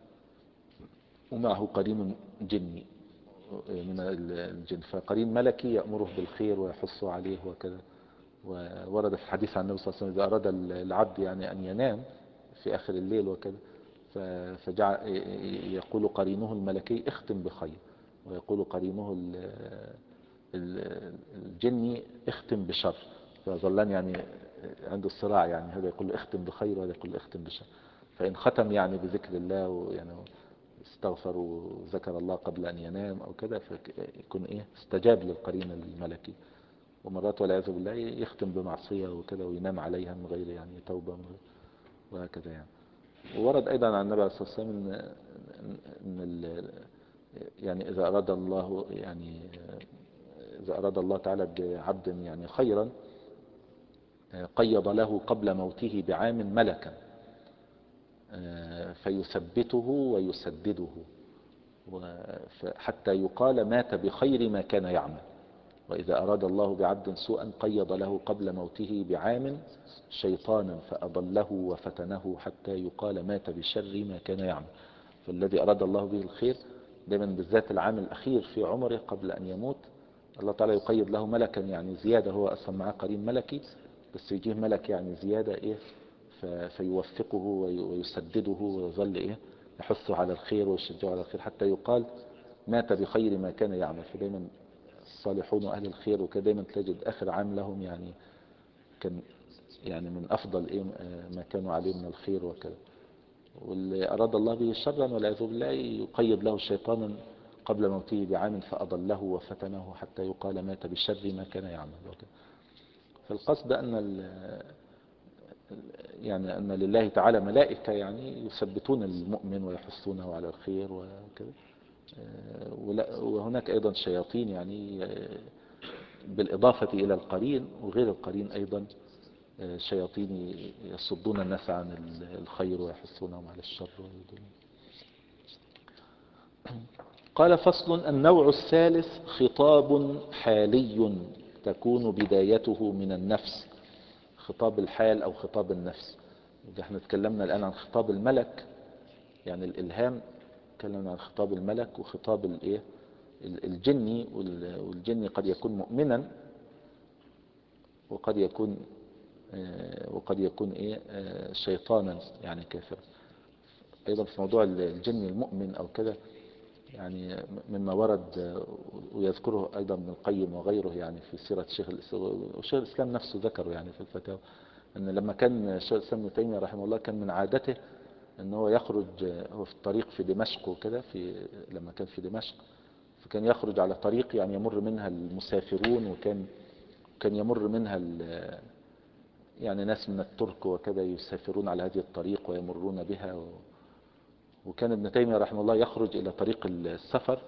ومعه قرين جني من الجن. فقرين ملكي يأمره بالخير ويحثه عليه وكذا. وورد في الحديث عن النبي صلى الله عليه وسلم إذا أراد العبد يعني أن ينام في آخر الليل وكذا فجعل يقول قرينه الملكي اختم بخير، ويقول قرينه الجني اختم بشر، فظلان يعني عند الصراع، يعني هذا يقول اختم بخير وهذا يقول اختم بشر. فإن ختم يعني بذكر الله ويعني استغفر وذكر الله قبل أن ينام أو كذا فيكون إيه استجاب للقرين الملكي. ومرات والعياذ بالله يختم بمعصية وكذا وينام عليها من غير يعني توبة وهكذا يعني. وورد أيضا عن النبي صلى الله عليه وسلم إن, إن يعني إذا أراد الله يعني إذا أراد الله تعالى بعبد يعني خيرا قيض له قبل موته بعام ملكا فيثبته ويسدده حتى يقال مات بخير ما كان يعمل. وإذا أراد الله بعبد سوءا قيض له قبل موته بعام شيطانا فأضله وفتنه حتى يقال مات بشر ما كان يعمل. فالذي أراد الله به الخير دائما بالذات العام الأخير في عمره قبل أن يموت الله تعالى يقيض له ملكا يعني زيادة، هو أصلا معاه قرين ملكي بس يجيه ملك يعني زيادة إيه فيوفقه ويسدده ويظل إيه يحثه على الخير ويشجعه على الخير حتى يقال مات بخير ما كان يعمل. فدايما الصالحون وأهل الخير وكده دايما تجد آخر عام لهم يعني كان يعني من أفضل إيه ما كانوا عليه من الخير وكذا. واللي أراد الله به شرا والعياذ بالله يقيد له شيطانا قبل موته بعام فأضله وفتنه حتى يقال مات بشر ما كان يعمل وكذا. فالقصد أن يعني أن لله تعالى ملائكة يعني يثبتون المؤمن ويحثونه على الخير وكذا. وهناك أيضا شياطين يعني بالإضافة إلى القرين وغير القرين أيضا شياطين يصدون الناس عن الخير ويحثونهم على الشر. قال فصل: النوع الثالث خطاب حالي تكون بدايته من النفس. خطاب الحال أو خطاب النفس. احنا تكلمنا الآن عن خطاب الملك يعني الإلهام، تكلمنا عن خطاب الملك وخطاب الايه الجني. والجني قد يكون مؤمنا وقد يكون وقد يكون ايه شيطانا يعني كافرا. ايضا في موضوع الجن المؤمن او كده يعني مما ورد ويذكره ايضا ابن القيم وغيره يعني في سيرة شيخ وشيخ الاسلام نفسه ذكره يعني في الفتاوى، ان لما كان شيخ الاسلام ابن تيمية رحمه الله كان من عادته ان هو يخرج، هو في الطريق في دمشق وكده، في لما كان في دمشق فكان يخرج على طريق يعني يمر منها المسافرون، وكان كان يمر منها يعني ناس من الترك وكذا يسافرون على هذه الطريق ويمرون بها. وكان ابن تيمية رحمه الله يخرج إلى طريق السفر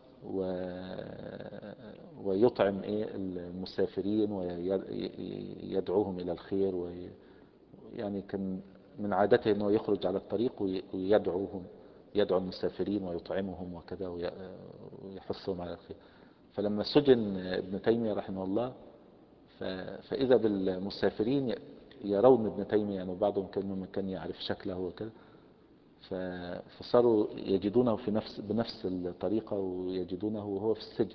ويطعم إيه المسافرين ويدعوهم إلى الخير، ويعني كان من عادته أنه يخرج على الطريق ويدعوهم، يدعو المسافرين ويطعمهم وكذا ويحثهم على الخير. فلما سجن ابن تيمية رحمه الله فإذا بالمسافرين يرون ابن تيمية يعني بعضهم كان كان يعرف شكله وكذا، فصاروا يجدونه في نفس بنفس الطريقة ويجدونه وهو في السجن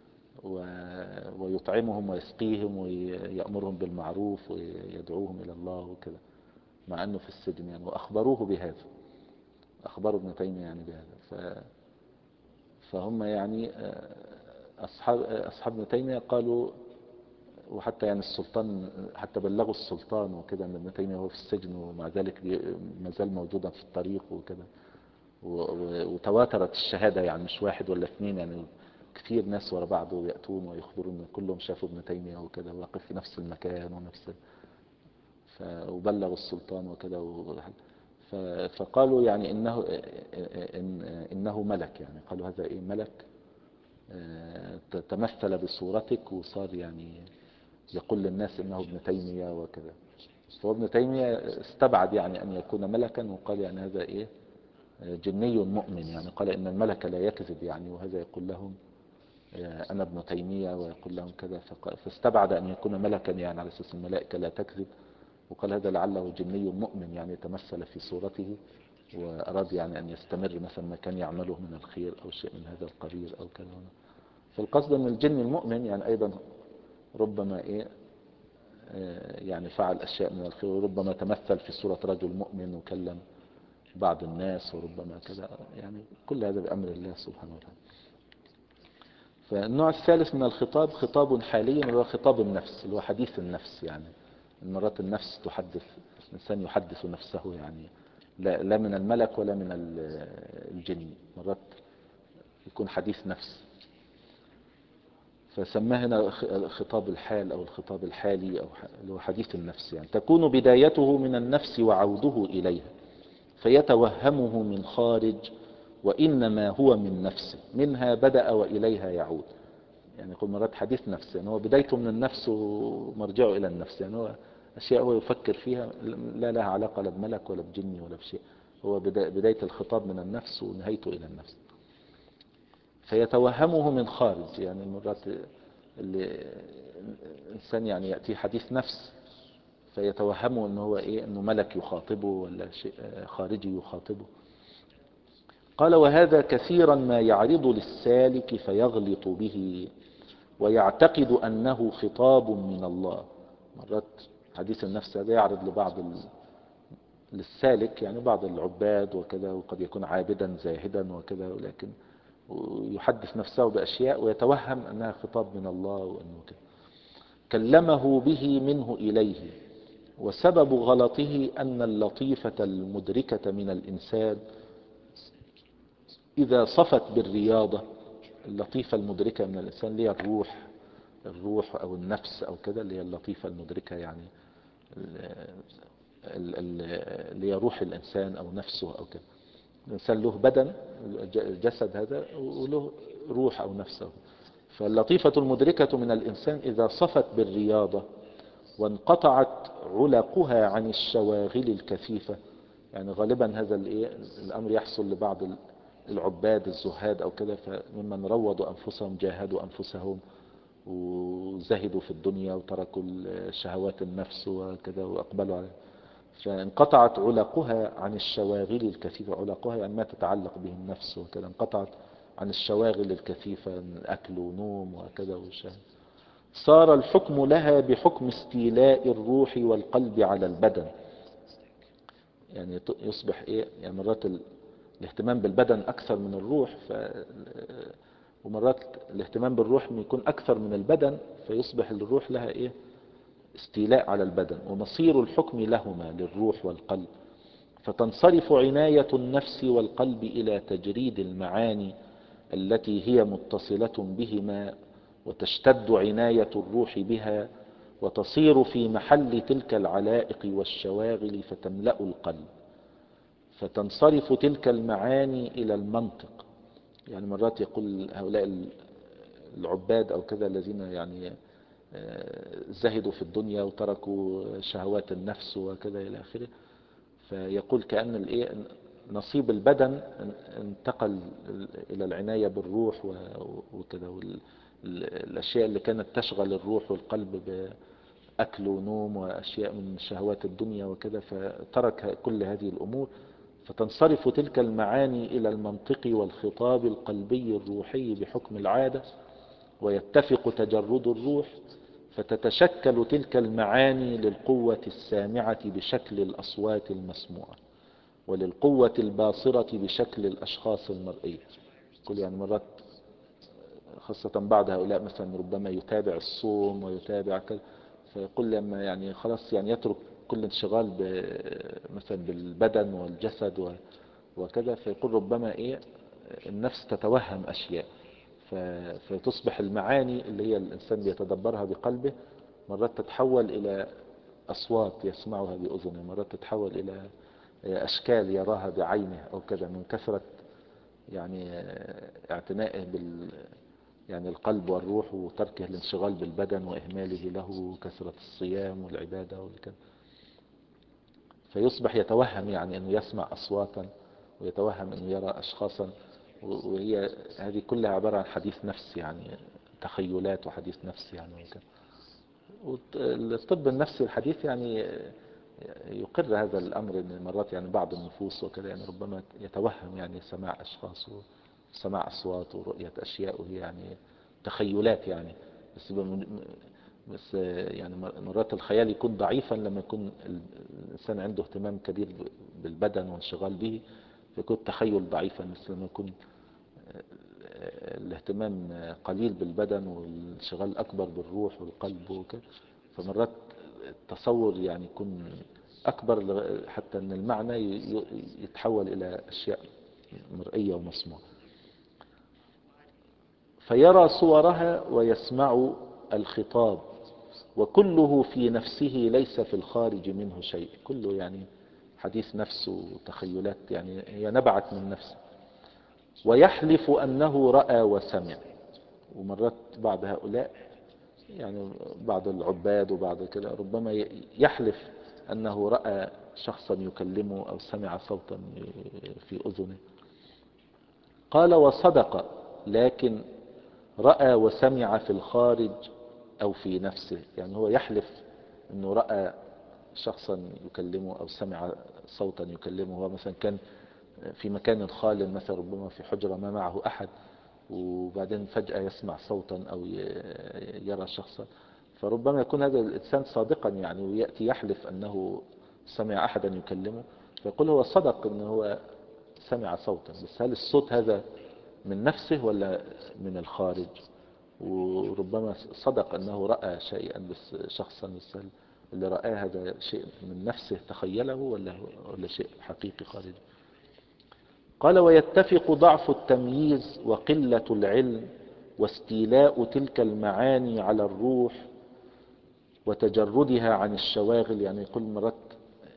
ويطعمهم ويسقيهم ويأمرهم بالمعروف ويدعوهم إلى الله وكذا مع أنه في السجن يعني. وأخبروه بهذا، أخبروا ابن تيمية يعني بهذا. فهم يعني أصحاب أصحاب ابن تيمية قالوا، وحتى يعني السلطان حتى بلغوا السلطان وكده ان ابن تيمية هو في السجن ومع ذلك ما زال موجودا في الطريق وكده. وتواترت الشهادة يعني مش واحد ولا اثنين يعني كثير ناس ورا بعض يأتون ويخبرون كلهم شافوا ابن تيمية وكده واقف في نفس المكان ونفس وبلغوا السلطان وكده. فقالوا يعني انه انه ملك يعني، قالوا هذا ايه ملك تمثل بصورتك وصار يعني يقول للناس انه ابن تيمية وكذا. فابن تيمية استبعد يعني ان يكون ملكا وقال يعني هذا ايه جني مؤمن يعني. قال ان الملك لا يكذب يعني، وهذا يقول لهم انا ابن تيمية ويقول لهم كذا. فاستبعد ان يكون ملكا يعني على اساس الملائكة لا تكذب، وقال هذا لعله جني مؤمن يعني تمثل في صورته واراد يعني ان يستمر مثلا ما كان يعمله من الخير او شيء من هذا القبيل او كذا. فالقصد ان الجن المؤمن يعني ايضا ربما ايه يعني فعل أشياء من الخير، وربما تمثل في صورة رجل مؤمن وكلم بعض الناس وربما كذا يعني. كل هذا بأمر الله سبحانه وتعالى. فالنوع الثالث من الخطاب خطاب حالي وهو خطاب النفس اللي هو حديث النفس يعني. مرات النفس تحدث، الإنسان يحدث نفسه يعني لا, لا من الملك ولا من الجن، مرات يكون حديث نفس. فسماه هنا خطاب الحال أو الخطاب الحالي أو اللي هو حديث النفس يعني. تكون بدايته من النفس وعوده إليها فيتوهمه من خارج وإنما هو من نفسه، منها بدأ وإليها يعود يعني. يقول مرات حديث نفس يعني هو بدايته من النفس ومرجعه إلى النفس يعني. هو أشياء هو يفكر فيها لا لها علاقة لا بملك ولا بجني ولا بشيء، هو بداية الخطاب من النفس ونهايته إلى النفس. فيتوهمه من خارج يعني مرات اللي الإنسان يعني يأتي حديث نفس فيتوهمه أنه هو إيه أنه ملك يخاطبه ولا شيء خارجي يخاطبه. قال وهذا كثيرا ما يعرض للسالك فيغلط به ويعتقد أنه خطاب من الله. مرات حديث النفس هذا يعرض لبعض للسالك يعني بعض العباد وكذا، وقد يكون عابدا زاهدا وكذا، ولكن ويحدث نفسه بأشياء ويتوهم أنها خطاب من الله وأنه كذا. كلمه به منه إليه. وسبب غلطه أن اللطيفة المدركة من الإنسان إذا صفت بالرياضة، اللطيفة المدركة من الإنسان اللي هي الروح الروح أو النفس أو كذا، اللي هي اللطيفة المدركة يعني ال- ال- اللي هي روح الإنسان أو نفسه أو كده. الإنسان له بدن، الجسد هذا، وله روح أو نفسه. فاللطيفة المدركة من الإنسان إذا صفت بالرياضة وانقطعت علقها عن الشواغل الكثيفة. يعني غالبا هذا الأمر يحصل لبعض العباد الزهاد أو كده، فممن روضوا أنفسهم جاهدوا أنفسهم وزهدوا في الدنيا وتركوا شهوات النفس وكذا وأقبلوا عليه، فانقطعت علقها عن الشواغل الكثيفة. علقها يعني ما تتعلق به النفس وكذا، انقطعت عن الشواغل الكثيفة من أكل ونوم وكذا وشاهد. صار الحكم لها بحكم استيلاء الروح والقلب على البدن. يعني يصبح إيه، يعني مرات الاهتمام بالبدن أكثر من الروح، ف... ومرات الاهتمام بالروح يكون أكثر من البدن، فيصبح الروح لها إيه، استيلاء على البدن. ومصير الحكم لهما للروح والقلب، فتنصرف عناية النفس والقلب إلى تجريد المعاني التي هي متصلة بهما، وتشتد عناية الروح بها، وتصير في محل تلك العلائق والشواغل فتملأ القلب، فتنصرف تلك المعاني إلى المنطق. يعني مرات يقول هؤلاء العباد أو كذا الذين يعني زهدوا في الدنيا وتركوا شهوات النفس وكذا إلى آخره، فيقول كأن الإيه، نصيب البدن انتقل إلى العناية بالروح وكذا، والأشياء اللي كانت تشغل الروح والقلب بأكل ونوم وأشياء من شهوات الدنيا وكذا، فترك كل هذه الأمور، فتنصرف تلك المعاني إلى المنطق والخطاب القلبي الروحي بحكم العادة، ويتفق تجرد الروح، فتتشكل تلك المعاني للقوة السامعة بشكل الأصوات المسموعة، وللقوة الباصرة بشكل الأشخاص المرئية. كل يعني مرات خاصة بعض هؤلاء مثلا ربما يتابع الصوم ويتابع كذا، فيقول لما يعني خلاص يعني يترك كل انشغال مثلا بالبدن والجسد وكذا، فيقول ربما ايه، النفس تتوهم أشياء، فتصبح المعاني اللي هي الإنسان بيتدبرها بقلبه مرات تتحول إلى أصوات يسمعها بأذنه، مرات تتحول إلى أشكال يراها بعينه أو كذا، من كثرة يعني اعتنائه بال يعني القلب والروح، وتركه الانشغال بالبدن وإهماله له، وكثرة الصيام والعبادة والكذا، فيصبح يتوهم يعني أنه يسمع أصواتا، ويتوهم أنه يرى أشخاصا، وهي هذه كلها عبارة عن حديث نفس، يعني تخيلات وحديث نفس يعني وكذا. والطب النفسي الحديث يعني يقر هذا الأمر، أن مرات يعني بعض النفوس وكذا يعني ربما يتوهم يعني سماع أشخاص وسماع أصوات ورؤية أشياء، وهي يعني تخيلات يعني. بس بس يعني مرات الخيال يكون ضعيفا لما يكون الإنسان عنده اهتمام كبير بالبدن وانشغال به، فيكون التخيل ضعيفا. بس لما يكون الاهتمام قليل بالبدن والانشغال أكبر بالروح والقلب وكذا، فمرات التصور يعني يكون أكبر، حتى أن المعنى يتحول إلى أشياء مرئية ومسموعة. فيرى صورها ويسمع الخطاب، وكله في نفسه ليس في الخارج منه شيء. كله يعني حديث نفس وتخيلات، يعني هي نبعت من نفسه. ويحلف أنه رأى وسمع. ومرات بعض هؤلاء يعني بعض العباد وبعض كده ربما يحلف أنه رأى شخصا يكلمه أو سمع صوتا في أذنه. قال وصدق، لكن رأى وسمع في الخارج أو في نفسه. يعني هو يحلف أنه رأى شخصا يكلمه أو سمع صوتا يكلمه. هو مثلا كان في مكان خال مثلا، ربما في حجرة ما معه أحد، وبعدين فجأة يسمع صوتا أو يرى شخصا، فربما يكون هذا الإنسان صادقا يعني، ويأتي يحلف أنه سمع أحدا يكلمه، فيقول هو صدق أنه هو سمع صوتا، بس هل الصوت هذا من نفسه ولا من الخارج؟ وربما صدق أنه رأى شيئا بس شخصا، بس اللي رأى هذا شيء من نفسه تخيله ولا ولا شيء حقيقي خارجي. قال ويتفق ضعف التمييز وقلة العلم واستيلاء تلك المعاني على الروح وتجردها عن الشواغل. يعني كل مرات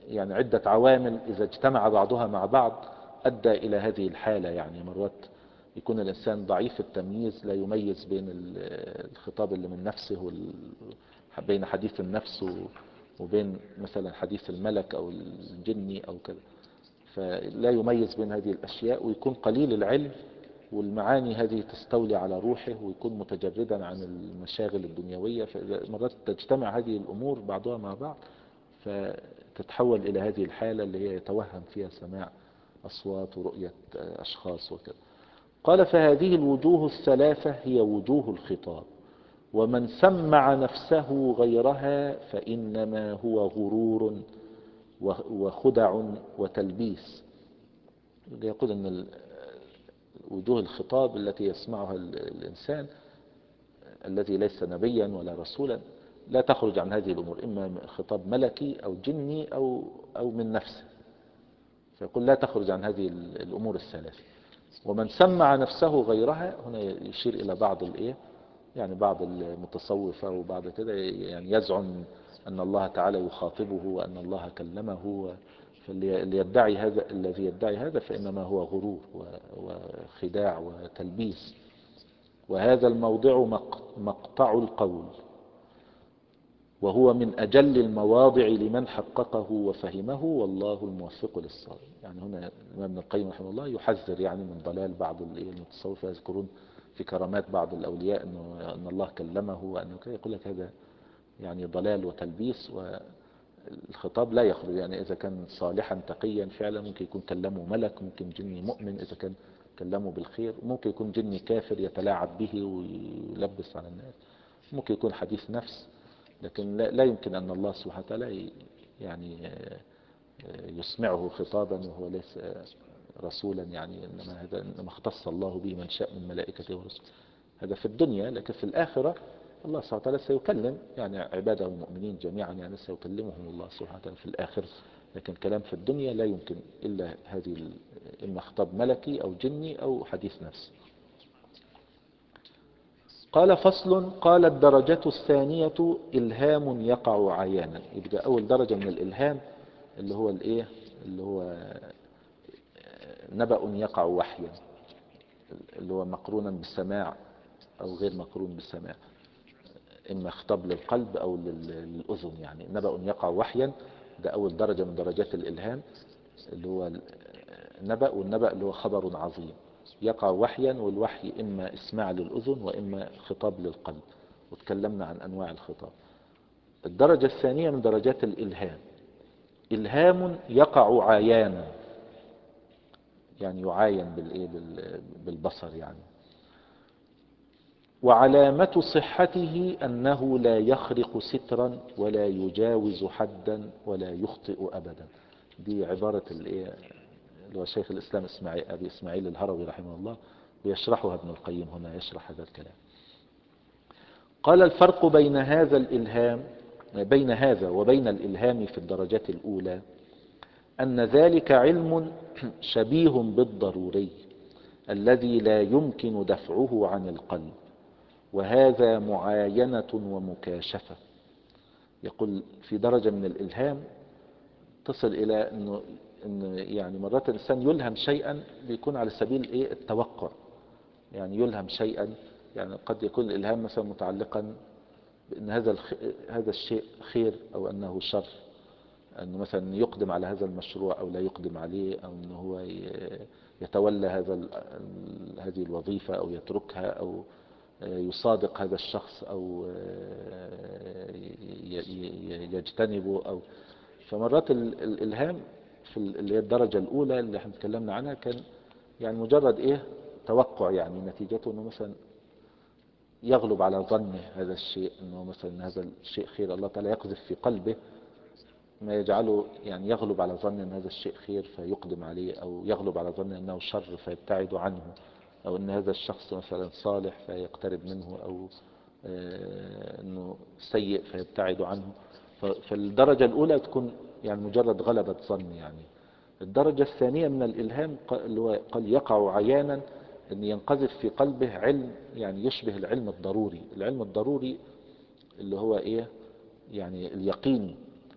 يعني عدة عوامل إذا اجتمع بعضها مع بعض أدى إلى هذه الحالة. يعني مرات يكون الإنسان ضعيف التمييز، لا يميز بين الخطاب اللي من نفسه وال... بين حديث النفس وبين مثلا حديث الملك أو الجني أو كذا، فلا يميز بين هذه الأشياء، ويكون قليل العلم والمعاني هذه تستولي على روحه، ويكون متجردا عن المشاغل الدنيوية. فمرات تجتمع هذه الأمور بعضها مع بعض فتتحول إلى هذه الحالة اللي هي يتوهم فيها سماع أصوات ورؤية أشخاص وكذا. قال: فهذه الوجوه الثلاثة هي وجوه الخطاب، ومن سمع نفسه غيرها فإنما هو غرور وخدع وتلبيس. يقول أن وجوه الخطاب التي يسمعها الإنسان الذي ليس نبيا ولا رسولا لا تخرج عن هذه الأمور، إما خطاب ملكي أو جني أو أو من نفسه، فيقول لا تخرج عن هذه الأمور الثلاث. ومن سمع نفسه غيرها، هنا يشير إلى بعض الإيه يعني بعض المتصوفة وبعض كده يعني يزعم أن الله تعالى يخاطبه وأن الله كلمه، فاللي يدعي هذا الذي يدعي هذا فإنما هو غرور وخداع وتلبيس. وهذا الموضع مقطع القول، وهو من أجل المواضع لمن حققه وفهمه، والله الموفق للصواب. يعني هنا الإمام ابن القيم رحمه الله يحذر يعني من ضلال بعض المتصوفة، يذكرون في كرامات بعض الأولياء أنه أن الله كلمه وأنه كذا، يقول لك هذا يعني ضلال وتلبيس، والخطاب لا يخرج. يعني إذا كان صالحا تقيا فعلا ممكن يكون كلمه ملك، ممكن جني مؤمن إذا كان كلمه بالخير، ممكن يكون جني كافر يتلاعب به ويلبس على الناس، ممكن يكون حديث نفس، لكن لا يمكن أن الله سبحانه وتعالى يعني يسمعه خطابا وهو ليس رسولا. يعني إنما هذا إنما اختص الله به من شاء من ملائكته ورسله، هذا في الدنيا. لكن في الآخرة الله سبحانه وتعالى سيكلم يعني عباده المؤمنين جميعا، يعني سيكلمهم الله سبحانه وتعالى في الآخرة. لكن كلام في الدنيا لا يمكن إلا هذه، إما خطاب ملكي أو جني أو حديث نفس. قال: فصل. قال: الدرجة الثانية إلهام يقع عيانا. يبقى أول درجة من الإلهام اللي هو الإيه اللي هو نبأ يقع وحيا، اللي هو مقرونا بالسماع أو غير مقرون بالسماع، إما خطاب للقلب أو للأذن. يعني نبأ يقع وحيا ده أول درجة من درجات الإلهام، اللي هو النبأ، والنبأ اللي هو خبر عظيم يقع وحيا، والوحي إما إسماع للأذن وإما خطاب للقلب، وتكلمنا عن أنواع الخطاب. الدرجة الثانية من درجات الإلهام إلهام يقع عيانا، يعني يعاين بالإيه بالبصر يعني. وعلامة صحته أنه لا يخرق سترا ولا يجاوز حدا ولا يخطئ أبدا. دي عبارة الإيه اللي هو شيخ الإسلام إسماعيل أبي إسماعيل الهروي رحمه الله، ويشرحها ابن القيم هنا، يشرح هذا الكلام. قال: الفرق بين هذا الإلهام بين هذا وبين الإلهام في الدرجات الأولى أن ذلك علم شبيه بالضروري الذي لا يمكن دفعه عن القلب، وهذا معاينة ومكاشفة. يقول في درجة من الإلهام تصل إلى أنه إن يعني مرات الإنسان يلهم شيئا بيكون على سبيل إيه التوقع، يعني يلهم شيئا، يعني قد يكون الإلهام مثلا متعلقا بأن هذا الخ... هذا الشيء خير أو أنه شر، أنه مثلا يقدم على هذا المشروع أو لا يقدم عليه، أو أنه هو يتولى هذا ال... هذه الوظيفة أو يتركها، أو يصادق هذا الشخص أو يجتنبه. أو فمرات الإلهام في اللي هي الدرجة الأولى اللي احنا تكلمنا عنها كان يعني مجرد إيه توقع، يعني نتيجته أنه مثلا يغلب على ظن هذا الشيء أنه مثلا هذا الشيء خير، الله تعالى يقذف في قلبه ما يجعله يعني يغلب على ظن أن هذا الشيء خير فيقدم عليه، أو يغلب على ظن أنه شر فيبتعد عنه، أو أن هذا الشخص مثلا صالح فيقترب منه، أو أنه سيء فيبتعد عنه. فالدرجة الأولى تكون يعني مجرد غلبة ظن. يعني الدرجة الثانية من الإلهام اللي هو قال يقع عيانا، أن ينقذف في قلبه علم يعني يشبه العلم الضروري. العلم الضروري اللي هو إيه يعني اليقين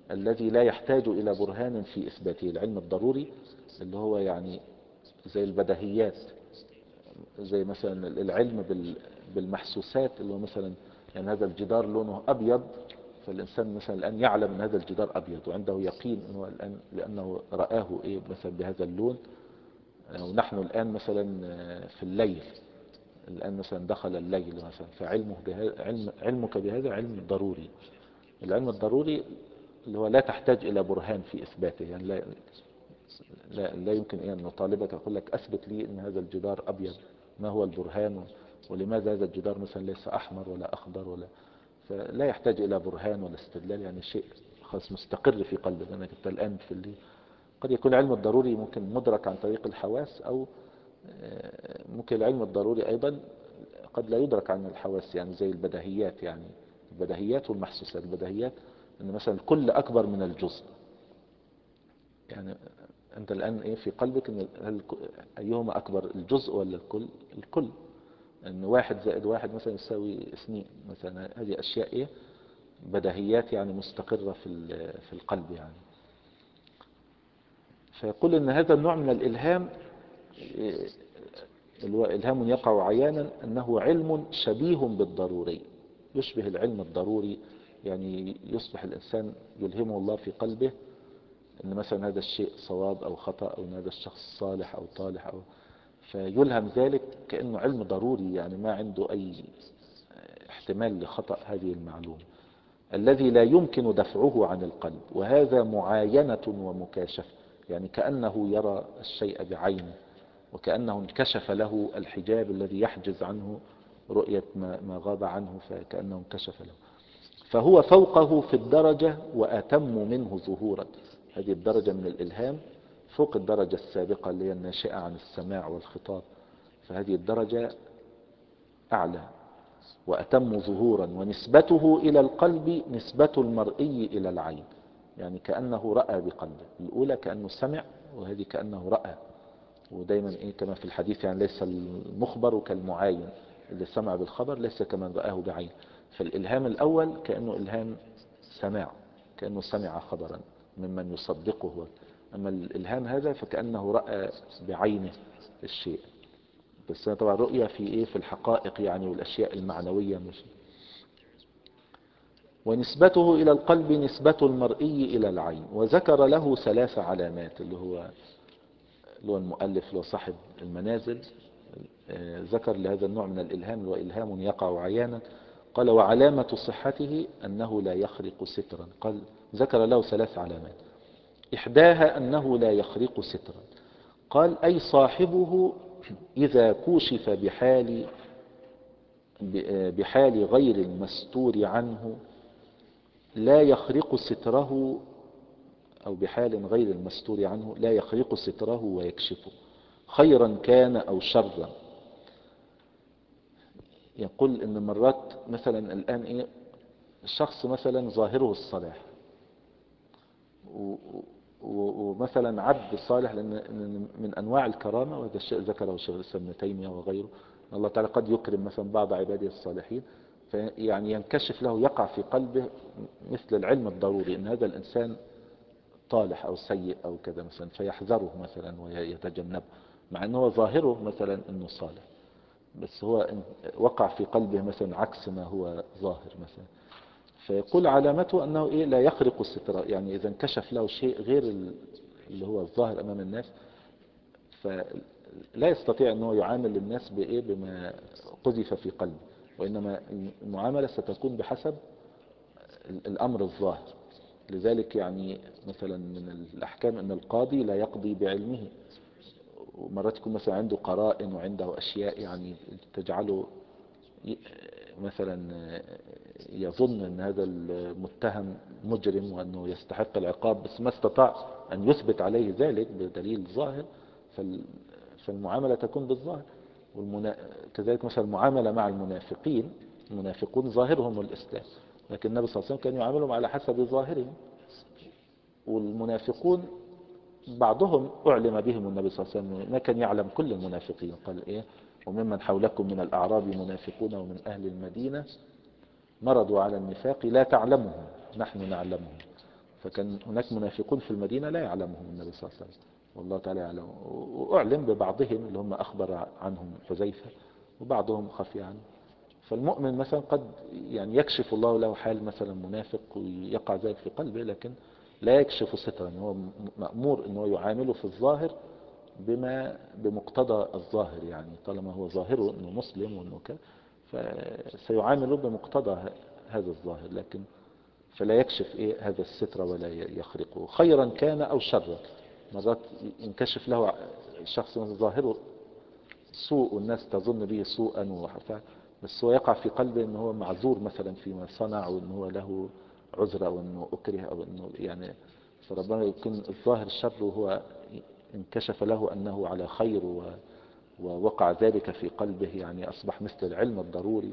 الذي لا يحتاج إلى برهان في إثباته. العلم الضروري اللي هو يعني زي البديهيات، زي مثلا العلم بال- بالمحسوسات، اللي هو مثلا يعني هذا الجدار لونه أبيض، فالإنسان مثلا الآن يعلم أن هذا الجدار أبيض وعنده يقين أنه الآن لأنه رآه إيه مثلا بهذا اللون. ونحن الآن مثلا في الليل، الآن مثلا دخل الليل مثلا، فعلمه بهذا علم علمك بهذا علم ضروري. العلم الضروري اللي هو لا تحتاج إلى برهان في إثباته، يعني لا لا, لا يمكن أن نطالبك أقول لك أثبت لي أن هذا الجدار أبيض، ما هو البرهان؟ ولماذا هذا الجدار مثلا ليس أحمر ولا أخضر ولا، فلا يحتاج إلى برهان ولا استدلال، يعني شيء خاص مستقر في قلبك أنك أنت الآن في الليل. قد يكون العلم الضروري ممكن مدرك عن طريق الحواس، أو ممكن العلم الضروري أيضا قد لا يدرك عن الحواس، يعني زي البديهيات، يعني البديهيات والمحسوسات. البديهيات أن مثلا الكل أكبر من الجزء، يعني أنت الآن إيه في قلبك أن هل أيهما أكبر، الجزء ولا الكل؟ الكل. أن واحد زائد واحد مثلا يساوي اثنين مثلا، هذه أشياء إيه بديهيات يعني مستقرة في في القلب يعني. فيقول أن هذا النوع من الإلهام اللي هو إلهام يقع عيانا، أنه علم شبيه بالضروري، يشبه العلم الضروري، يعني يصبح الإنسان يلهمه الله في قلبه أن مثلا هذا الشيء صواب أو خطأ، أو أن هذا الشخص صالح أو طالح، أو فيلهم ذلك كأنه علم ضروري، يعني ما عنده أي احتمال لخطأ هذه المعلومة، الذي لا يمكن دفعه عن القلب. وهذا معاينة ومكاشفة، يعني كأنه يرى الشيء بعينه، وكأنه انكشف له الحجاب الذي يحجز عنه رؤية ما غاب عنه، فكأنه انكشف له. فهو فوقه في الدرجة وأتم منه ظهورا. هذه الدرجة من الإلهام فوق الدرجة السابقة اللي هي الناشئة عن السماع والخطاب، فهذه الدرجة أعلى وأتم ظهورا. ونسبته إلى القلب نسبة المرئي إلى العين، يعني كأنه رأى بقلبه. الأولى كأنه سمع، وهذه كأنه رأى. ودايما إيه كما في الحديث، يعني ليس المخبر كالمعاين، اللي سمع بالخبر ليس كمن رآه بعين. فالإلهام الأول كأنه إلهام سماع، كأنه سمع خبرا ممن يصدقه. أما الإلهام هذا فكأنه رأى بعينه الشيء، بس طبعا رؤية في إيه في الحقائق يعني، والأشياء المعنوية مش. ونسبته إلى القلب نسبة المرئي إلى العين. وذكر له ثلاث علامات، اللي هو اللي هو المؤلف اللي هو صاحب المنازل ذكر لهذا النوع من الإلهام اللي هو إلهام يقع عيانا. قال وعلامة صحته أنه لا يخرق سترا. قال ذكر له ثلاث علامات، إحداها أنه لا يخرق سترا. قال أي صاحبه إذا كوشف بحال بحال غير المستور عنه لا يخرق ستره، أو بحال غير المستور عنه لا يخرق ستره ويكشفه، خيرا كان أو شرا. يقول إن مرات مثلا الآن إيه الشخص مثلا ظاهره الصلاح، ومثلا عبد صالح، لأن من أنواع الكرامة، وهذا الشيء ذكره الشيخ الإسلام ابن تيمية وغيره، الله تعالى قد يكرم مثلا بعض عباده الصالحين، فيعني ينكشف له، يقع في قلبه مثل العلم الضروري أن هذا الإنسان طالح أو سيء أو كذا مثلا، فيحذره مثلا ويتجنبه، مع أنه ظاهره مثلا أنه صالح، بس هو وقع في قلبه مثلا عكس ما هو ظاهر مثلا. فيقول علامته أنه إيه لا يخرق الستر، يعني إذا انكشف له شيء غير اللي هو الظاهر أمام الناس، فلا يستطيع أنه يعامل الناس بإيه بما قذف في قلبه، وإنما المعاملة ستكون بحسب الأمر الظاهر. لذلك يعني مثلا من الأحكام أن القاضي لا يقضي بعلمه، ومرات يكون مثلا عنده قرائن وعنده أشياء يعني تجعله مثلا يظن أن هذا المتهم مجرم وأنه يستحق العقاب، بس ما استطاع أن يثبت عليه ذلك بدليل ظاهر، فالمعاملة تكون بالظاهر. والمنا... كذلك مثلا المعاملة مع المنافقين، المنافقون ظاهرهم الإسلام، لكن النبي صلى الله عليه وسلم كان يعاملهم على حسب ظاهرهم. والمنافقون بعضهم أعلم بهم النبي صلى الله عليه وسلم، ما كان يعلم كل المنافقين. قال إيه وممن حولكم من الأعراب منافقون ومن أهل المدينة مرضوا على النفاق لا تعلمهم نحن نعلمهم. فكان هناك منافقون في المدينة لا يعلمهم النبي صلى الله عليه وسلم، والله تعالى يعلم، وأعلم ببعضهم اللي هم أخبر عنهم حذيفة، وبعضهم خفي عنه. فالمؤمن مثلا قد يعني يكشف الله له حال مثلا منافق ويقع ذلك في قلبه، لكن لا يكشف سترا، هو مأمور أنه يعامله في الظاهر بما بمقتضى الظاهر، يعني طالما هو ظاهره أنه مسلم وأنه كذا فسيعامله بمقتضى هذا الظاهر، لكن فلا يكشف إيه هذا الستر ولا يخرقه، خيرا كان أو شرا. مرات ينكشف له شخص ظاهره سوء والناس تظن به سوءا وحفا، بس هو يقع في قلبه أنه هو معذور مثلا فيما صنع، وأنه هو له عذر، أو أنه أكره، أو أنه يعني فربما يكون الظاهر الشر وهو انكشف له أنه على خير، ووقع ذلك في قلبه، يعني أصبح مثل العلم الضروري.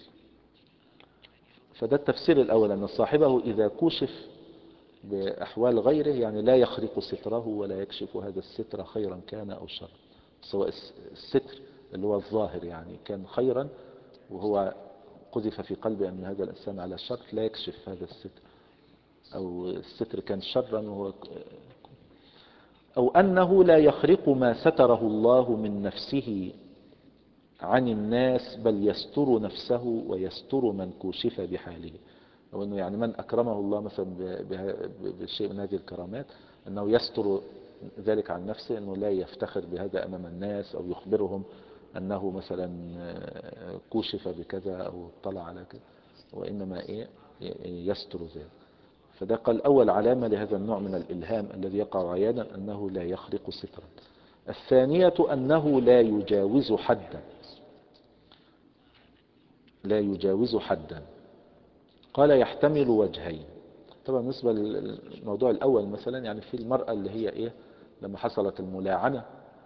فده التفسير الأول، أن صاحبه إذا كشف بأحوال غيره يعني لا يخرق ستره ولا يكشف هذا الستر، خيرا كان أو شرا، سواء الستر اللي هو الظاهر يعني كان خيرا وهو قذف في قلبه أن هذا الإنسان على شر لا يكشف هذا الستر، أو الستر كان شرا وهو، أو أنه لا يخرق ما ستره الله من نفسه عن الناس، بل يستر نفسه ويستر من كوشف بحاله. أو أنه يعني من أكرمه الله مثلا بشيء من هذه الكرامات أنه يستر ذلك عن نفسه، أنه لا يفتخر بهذا أمام الناس أو يخبرهم أنه مثلا كوشف بكذا أو اطلع على كذا، وإنما إيه يستر ذلك. فده قال أول علامة لهذا النوع من الإلهام الذي يقع عيانا أنه لا يخرق سترا. الثانية أنه لا يجاوز حدا، لا يجاوز حدا. قال يحتمل وجهين. طبعا بالنسبة للموضوع الأول مثلا يعني في المرأة اللي هي إيه لما حصلت الملاعنة،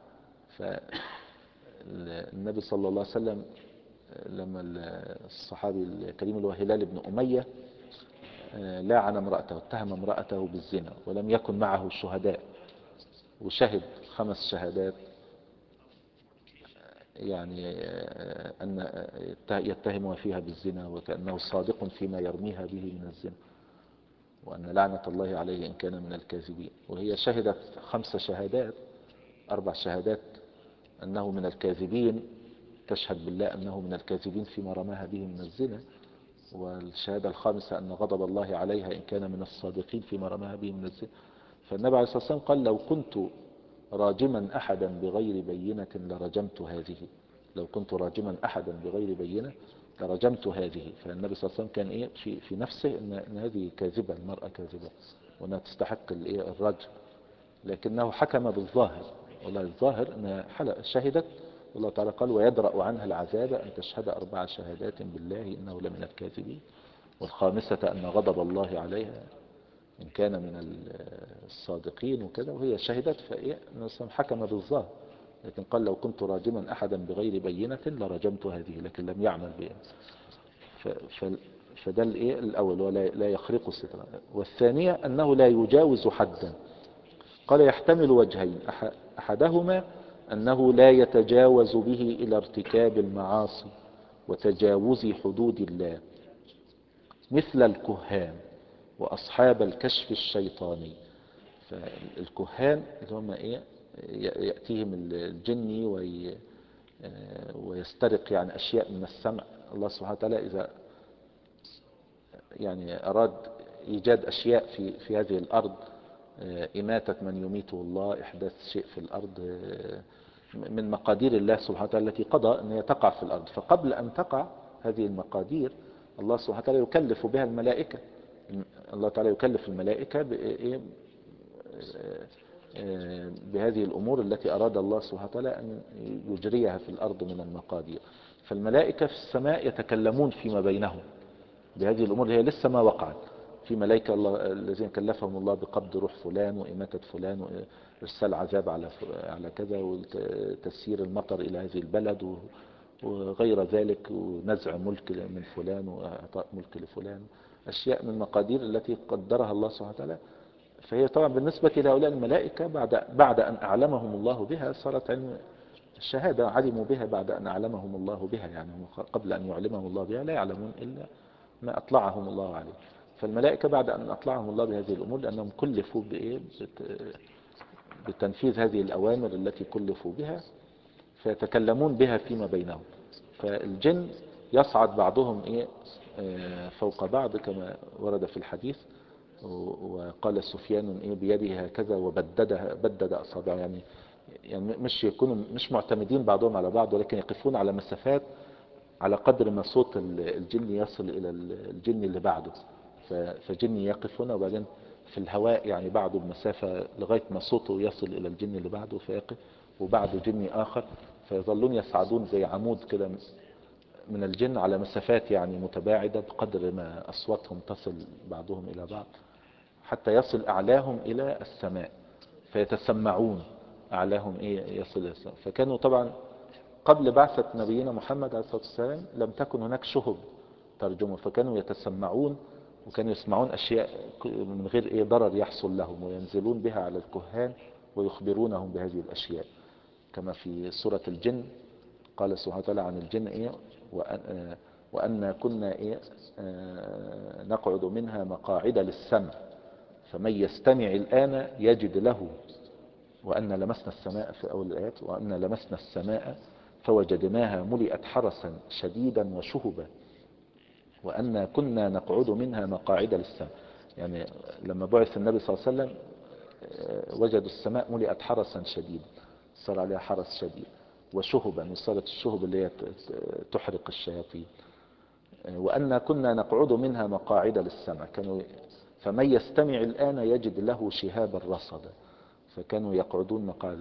فالنبي صلى الله عليه وسلم لما الصحابي الكريم اللي هو هلال بن أمية لاعن امرأته، اتهم امرأته بالزنا ولم يكن معه شهداء، وشهد خمس شهادات يعني أن يتهمها فيها بالزنا وكأنه صادق فيما يرميها به من الزنا، وأن لعنة الله عليه إن كان من الكاذبين. وهي شهدت خمس شهادات، أربع شهادات أنه من الكاذبين، تشهد بالله أنه من الكاذبين فيما رماها به من الزنا، والشهادة الخامسة أن غضب الله عليها إن كان من الصادقين فيما رماها به من الزنا. فالنبي عليه الصلاة والسلام قال لو كنت راجما أحدا بغير بينة لرجمت هذه، لو كنت راجما أحدا بغير بينة لرجمت هذه. فالنبي صلى الله عليه وسلم كان إيه في, في نفسه إن, إن هذه كاذبة، المرأة كاذبة وأنها تستحق الرجم، لكنه حكم بالظاهر، والله الظاهر أنها شهدت، والله تعالى قال ويدرأ عنها العذاب أن تشهد أربع شهادات بالله إنه لمن الكاذبين، والخامسة أن غضب الله عليها إن كان من الصادقين وكذا، وهي شهدت، فإيه حكم بالظاهر، لكن قال لو كنت راجما أحدا بغير بينة لرجمت هذه، لكن لم يعمل بها. فده الإيه الأول ولا لا يخرق الستر. والثانية أنه لا يجاوز حدا. قال يحتمل وجهين، أحدهما أنه لا يتجاوز به إلى ارتكاب المعاصي وتجاوز حدود الله، مثل الكهان وأصحاب الكشف الشيطاني. فالكهان اللي هم إيه يأتيهم الجني وي ويسترق يعني أشياء من السمع. الله سبحانه وتعالى إذا يعني أراد إيجاد أشياء في في هذه الأرض، إماتة من يميته الله، إحداث شيء في الأرض من مقادير الله سبحانه وتعالى التي قضى أن تقع في الأرض، فقبل أن تقع هذه المقادير الله سبحانه وتعالى يكلف بها الملائكة. الله تعالى يكلف الملائكة بهذه الأمور التي أراد الله سبحانه وتعالى أن يجريها في الأرض من المقادير. فالملائكة في السماء يتكلمون فيما بينهم بهذه الأمور اللي هي لسه ما وقعت. في ملائكة الله الذين كلفهم الله بقبض روح فلان وإماتة فلان وإرسال عذاب على على كذا وتسيير المطر إلى هذه البلد وغير ذلك، ونزع ملك من فلان وإعطاء ملك لفلان، أشياء من المقادير التي قدرها الله سبحانه وتعالى. فهي طبعا بالنسبة لهؤلاء الملائكة بعد بعد أن أعلمهم الله بها صارت علم الشهادة، علموا بها بعد أن أعلمهم الله بها، يعني هم قبل أن يعلمهم الله بها لا يعلمون إلا ما أطلعهم الله عليه. فالملائكة بعد أن أطلعهم الله بهذه الأمور، لأنهم كلفوا بإيه بتنفيذ هذه الأوامر التي كلفوا بها، فيتكلمون بها فيما بينهم. فالجن يصعد بعضهم إيه فوق بعض كما ورد في الحديث. وقال سفيان إيه بيده هكذا وبددها بدد أصابعه، يعني يعني مش يكونوا مش معتمدين بعضهم على بعض، ولكن يقفون على مسافات على قدر ما صوت الجن يصل إلى الجن اللي بعده. فجن يقف هنا وبعدين في الهواء يعني بعده بمسافة لغاية ما صوته يصل إلى الجن اللي بعده فيقف، وبعده جن آخر، فيظلون يصعدون زي عمود كده من الجن على مسافات يعني متباعدة بقدر ما أصواتهم تصل بعضهم إلى بعض، حتى يصل أعلاهم إلى السماء فيتسمعون. أعلاهم إيه يصل إلى السماء. فكانوا طبعا قبل بعثة نبينا محمد عليه الصلاة والسلام لم تكن هناك شهب ترجمة، فكانوا يتسمعون وكانوا يسمعون أشياء من غير إيه ضرر يحصل لهم، وينزلون بها على الكهان ويخبرونهم بهذه الأشياء، كما في سورة الجن قال سبحانه وتعالى عن الجن إيه وأن, وأن كنا إيه نقعد منها مقاعد للسمع فمن يستمع الآن يجد له، وأن لمسنا السماء في أول الآيات، وأن لمسنا السماء فوجدناها ملئت حرسا شديدا وشهبا وأن كنا نقعد منها مقاعد للسمع. يعني لما بعث النبي صلى الله عليه وسلم وجدوا السماء ملئت حرسا شديدا، صار عليها حرس شديد، وشهبا، وصارت الشهب اللي هي تحرق الشياطين. وأن كنا نقعد منها مقاعد للسمع، كانوا فمن يستمع الآن يجد له شهابا رصدا، فكانوا يقعدون مقاعد.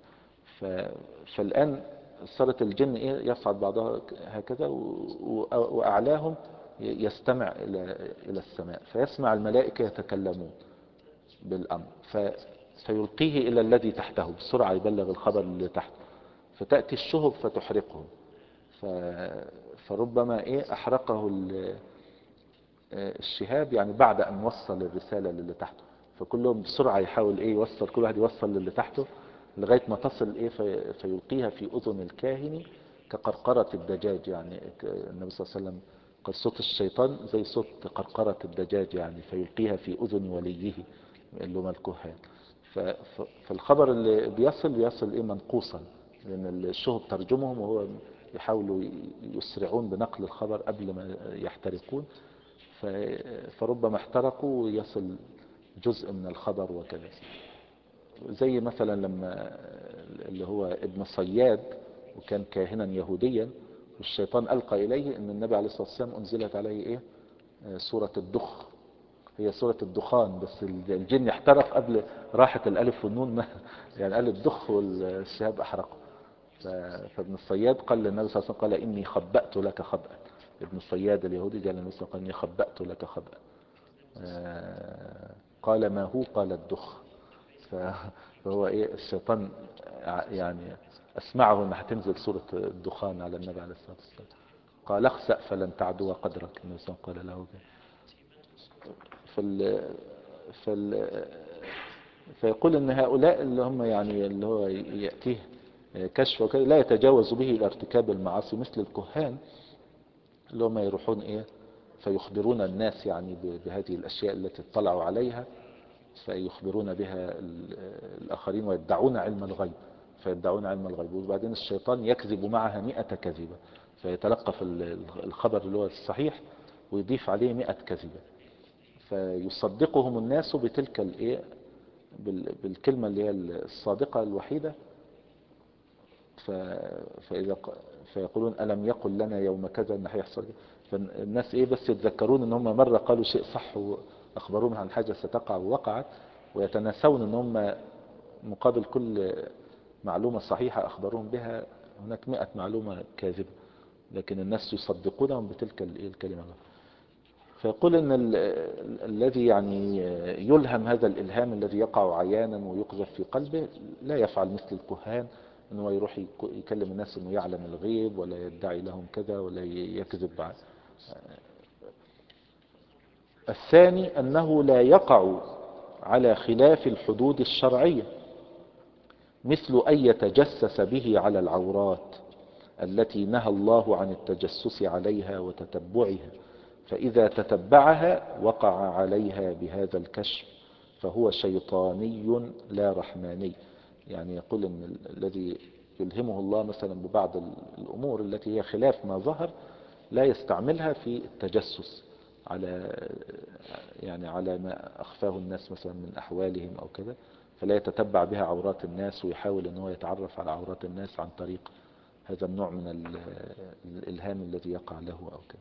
فالآن صارت الجن إيه يصعد بعضها هكذا وأعلاهم يستمع إلى إلى السماء، فيسمع الملائكة يتكلمون بالأمر فيلقيه إلى الذي تحته بسرعة، يبلغ الخبر اللي تحته، فتأتي الشهب فتحرقهم. فربما إيه أحرقه الشهاب يعني بعد أن وصل الرسالة للي تحته، فكلهم بسرعة يحاول إيه يوصل، كل واحد يوصل للي تحته لغاية ما تصل إيه في فيلقيها في أذن الكاهن كقرقرة الدجاج. يعني النبي صلى الله عليه وسلم قال صوت الشيطان زي صوت قرقرة الدجاج، يعني فيلقيها في أذن وليه اللي هم الكهان. فالخبر اللي بيصل بيصل إيه منقوصا، لأن الشهب ترجمهم وهو يحاولوا يسرعون بنقل الخبر قبل ما يحترقون، فربما احترقوا ويصل جزء من الخبر وكذا. زي مثلا لما اللي هو ابن صياد وكان كاهنا يهوديا، والشيطان ألقى إليه أن النبي عليه الصلاة والسلام أنزلت عليه إيه سورة الدخ، هي سورة الدخان، بس الجن احترق قبل راحة الألف والنون يعني قال الدخ والشهاب أحرقه. فابن الصياد قال للنبي صلى الله عليه وسلم قال إني خبأت لك خبأ. ابن الصياد اليهودي قال للنبي صلى الله عليه وسلم إني خبأت لك خبأ. قال ما هو؟ قال الدخ. فهو إيه الشيطان يعني أسمعه أن هتنزل سورة الدخان على النبي عليه الصلاة والسلام، قال اخسأ فلن تعدو قدرك. النبي صلى الله عليه وسلم قال له فال فال فيقول ان هؤلاء اللي هم يعني اللي هو يأتيه كشف وكذا لا يتجاوز به الى ارتكاب المعاصي، مثل الكهان اللي هم يروحون ايه فيخبرون الناس يعني بهذه الاشياء التي اطلعوا عليها، فيخبرون بها الاخرين ويدعون علم الغيب، فيدعون علم الغيب، وبعدين الشيطان يكذب معها مئة كذبة، فيتلقف الخبر اللي هو الصحيح ويضيف عليه مئة كذبة، فيصدقهم الناس بتلك الايه بالكلمة اللي هي الصادقة الوحيدة. فإذا فيقولون ألم يقل لنا يوم كذا ان هيحصل، فالناس ايه بس يتذكرون ان هم مرة قالوا شيء صح واخبروهم عن حاجة ستقع ووقعت، ويتناسون ان هم مقابل كل معلومة صحيحة اخبروهم بها هناك مئة معلومة كاذبة، لكن الناس يصدقونهم بتلك الكلمة. فيقول ان ال ال الذي يعني يلهم هذا الالهام الذي يقع عيانا ويقذف في قلبه لا يفعل مثل الكهان، انه يروح يكلم الناس انه يعلم الغيب ولا يدعي لهم كذا ولا يكذب بعد. الثاني انه لا يقع على خلاف الحدود الشرعية، مثل ان يتجسس به على العورات التي نهى الله عن التجسس عليها وتتبعها، فإذا تتبعها وقع عليها بهذا الكشف فهو شيطاني لا رحماني. يعني يقول ان ال- الذي يلهمه الله مثلا ببعض ال- الأمور التي هي خلاف ما ظهر لا يستعملها في التجسس على يعني على ما أخفاه الناس مثلا من أحوالهم أو كذا، فلا يتتبع بها عورات الناس ويحاول أنه يتعرف على عورات الناس عن طريق هذا النوع من ال- الإلهام الذي يقع له أو كذا.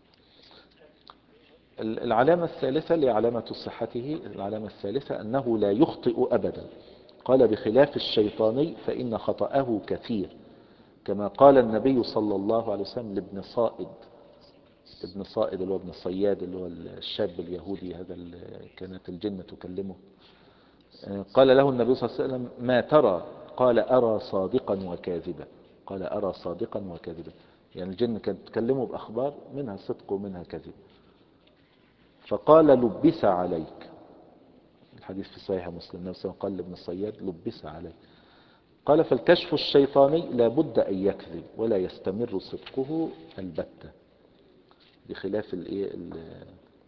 العلامة الثالثة لعلامة صحته، العلامة الثالثة أنه لا يخطئ أبدا. قال بخلاف الشيطاني فإن خطأه كثير، كما قال النبي صلى الله عليه وسلم لابن صائد، ابن صائد اللي هو ابن صياد اللي هو الشاب اليهودي هذا اللي كانت الجن تكلمه. قال له النبي صلى الله عليه وسلم ما ترى؟ قال أرى صادقا وكاذبا. قال أرى صادقا وكاذبا، يعني الجن كانت تكلمه بأخبار منها صدق ومنها كذب. فقال لبس عليك، الحديث في صحيح مسلم، النبي صلى الله عليه وسلم قال لابن الصياد لبس عليك. قال فالكشف الشيطاني لا بد أن يكذب ولا يستمر صدقه البتة، بخلاف الايه ال-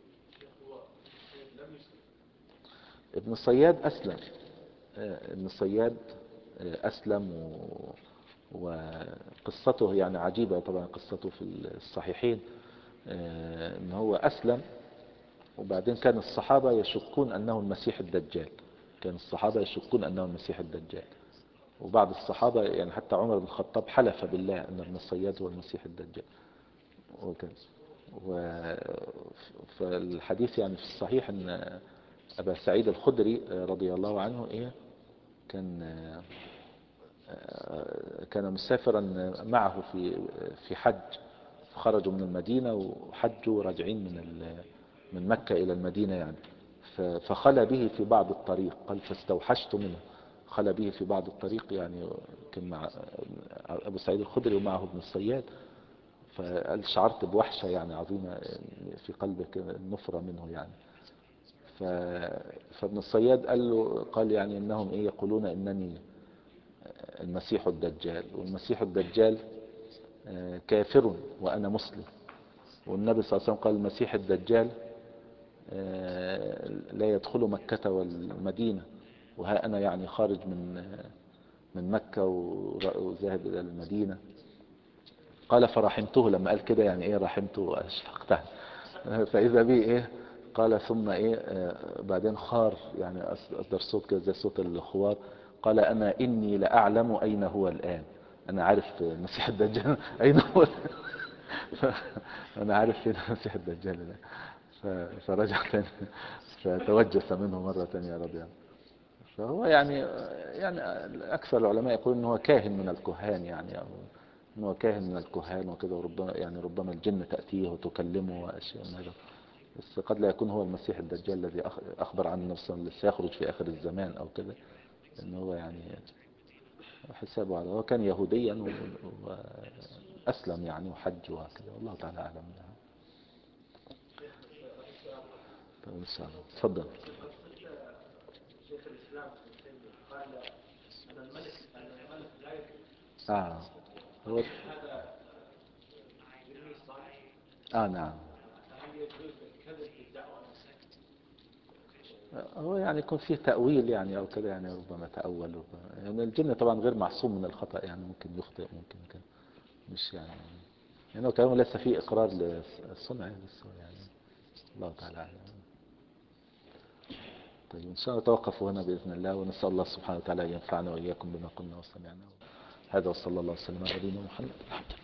ابن الصياد أسلم. آه، ابن الصياد آه، أسلم و... وقصته يعني عجيبة طبعا، قصته في الصحيحين آه، ان هو أسلم، وبعدين كان الصحابة يشكون أنه المسيح الدجال، كان الصحابة يشكون أنه المسيح الدجال، وبعض الصحابة يعني حتى عمر بن الخطاب حلف بالله أن ابن الصياد هو المسيح الدجال وكذا. و... فالحديث يعني في الصحيح أن أبا سعيد الخدري رضي الله عنه إيه كان كان مسافرا معه في في حج، خرجوا من المدينة وحجوا راجعين من ال... من مكة إلى المدينة يعني، ف- فخلى به في بعض الطريق، قال فاستوحشت منه، خلى به في بعض الطريق يعني، كان مع أبو سعيد الخدري ومعه ابن الصياد، فقال شعرت بوحشة يعني عظيمة في قلبك، النفرة منه يعني. ف... فابن الصياد قال له، قال يعني انهم ايه يقولون انني المسيح الدجال، والمسيح الدجال آه، كافر وانا مسلم، والنبي صلى الله عليه وسلم قال المسيح الدجال آه، لا يدخل مكة والمدينة، وها أنا يعني خارج من من مكة وذاهب إلى المدينة. قال فرحمته، لما قال كده يعني إيه رحمته وأشفقته. فإذا به إيه قال ثم إيه آه، بعدين خار يعني أصدر صوت كده زي صوت الخوار، قال أنا إني لأعلم أين هو الآن، أنا عارف المسيح الدجال أين هو. أنا عارف فين المسيح الدجال ده. ف- فرجع تاني فتوجس منه مرة تانية رضي الله. فهو يعني يعني أكثر العلماء يقولون أنه كاهن من الكهان يعني، أو أنه كاهن من الكهان وكذا، وربما يعني ربما الجن تأتيه وتكلمه وأشياء من هذا، بس قد لا يكون هو المسيح الدجال الذي أخ- أخبر عنه نفسه اللي سيخرج في آخر الزمان أو كذا، لأنه هو يعني حسابه على، هو كان يهوديا و- وأسلم يعني وحج وهكذا، والله تعالى أعلم يعني. إن شاء الله تفضل. شيخ الإسلام ابن تيمية قال أن الملك أن الملك لا يكذب. آه هو هذا علمي صحيح؟ آه نعم. هل يجوز الكذب في الدعوة؟ هو يعني يكون فيه تأويل يعني أو كذا يعني، ربما تأول ربما يعني، الجن طبعا غير معصوم من الخطأ يعني، ممكن يخطئ ممكن كده، مش يعني يعني هو كلامه ليس فيه إقرار للصنع بس يعني، الله تعالى أعلم. طيب إن شاء الله توقف هنا بإذن الله، ونسأل الله سبحانه وتعالى أن ينفعنا وإياكم بما قلنا وسمعنا. هذا وصلى الله وسلم على نبينا محمد.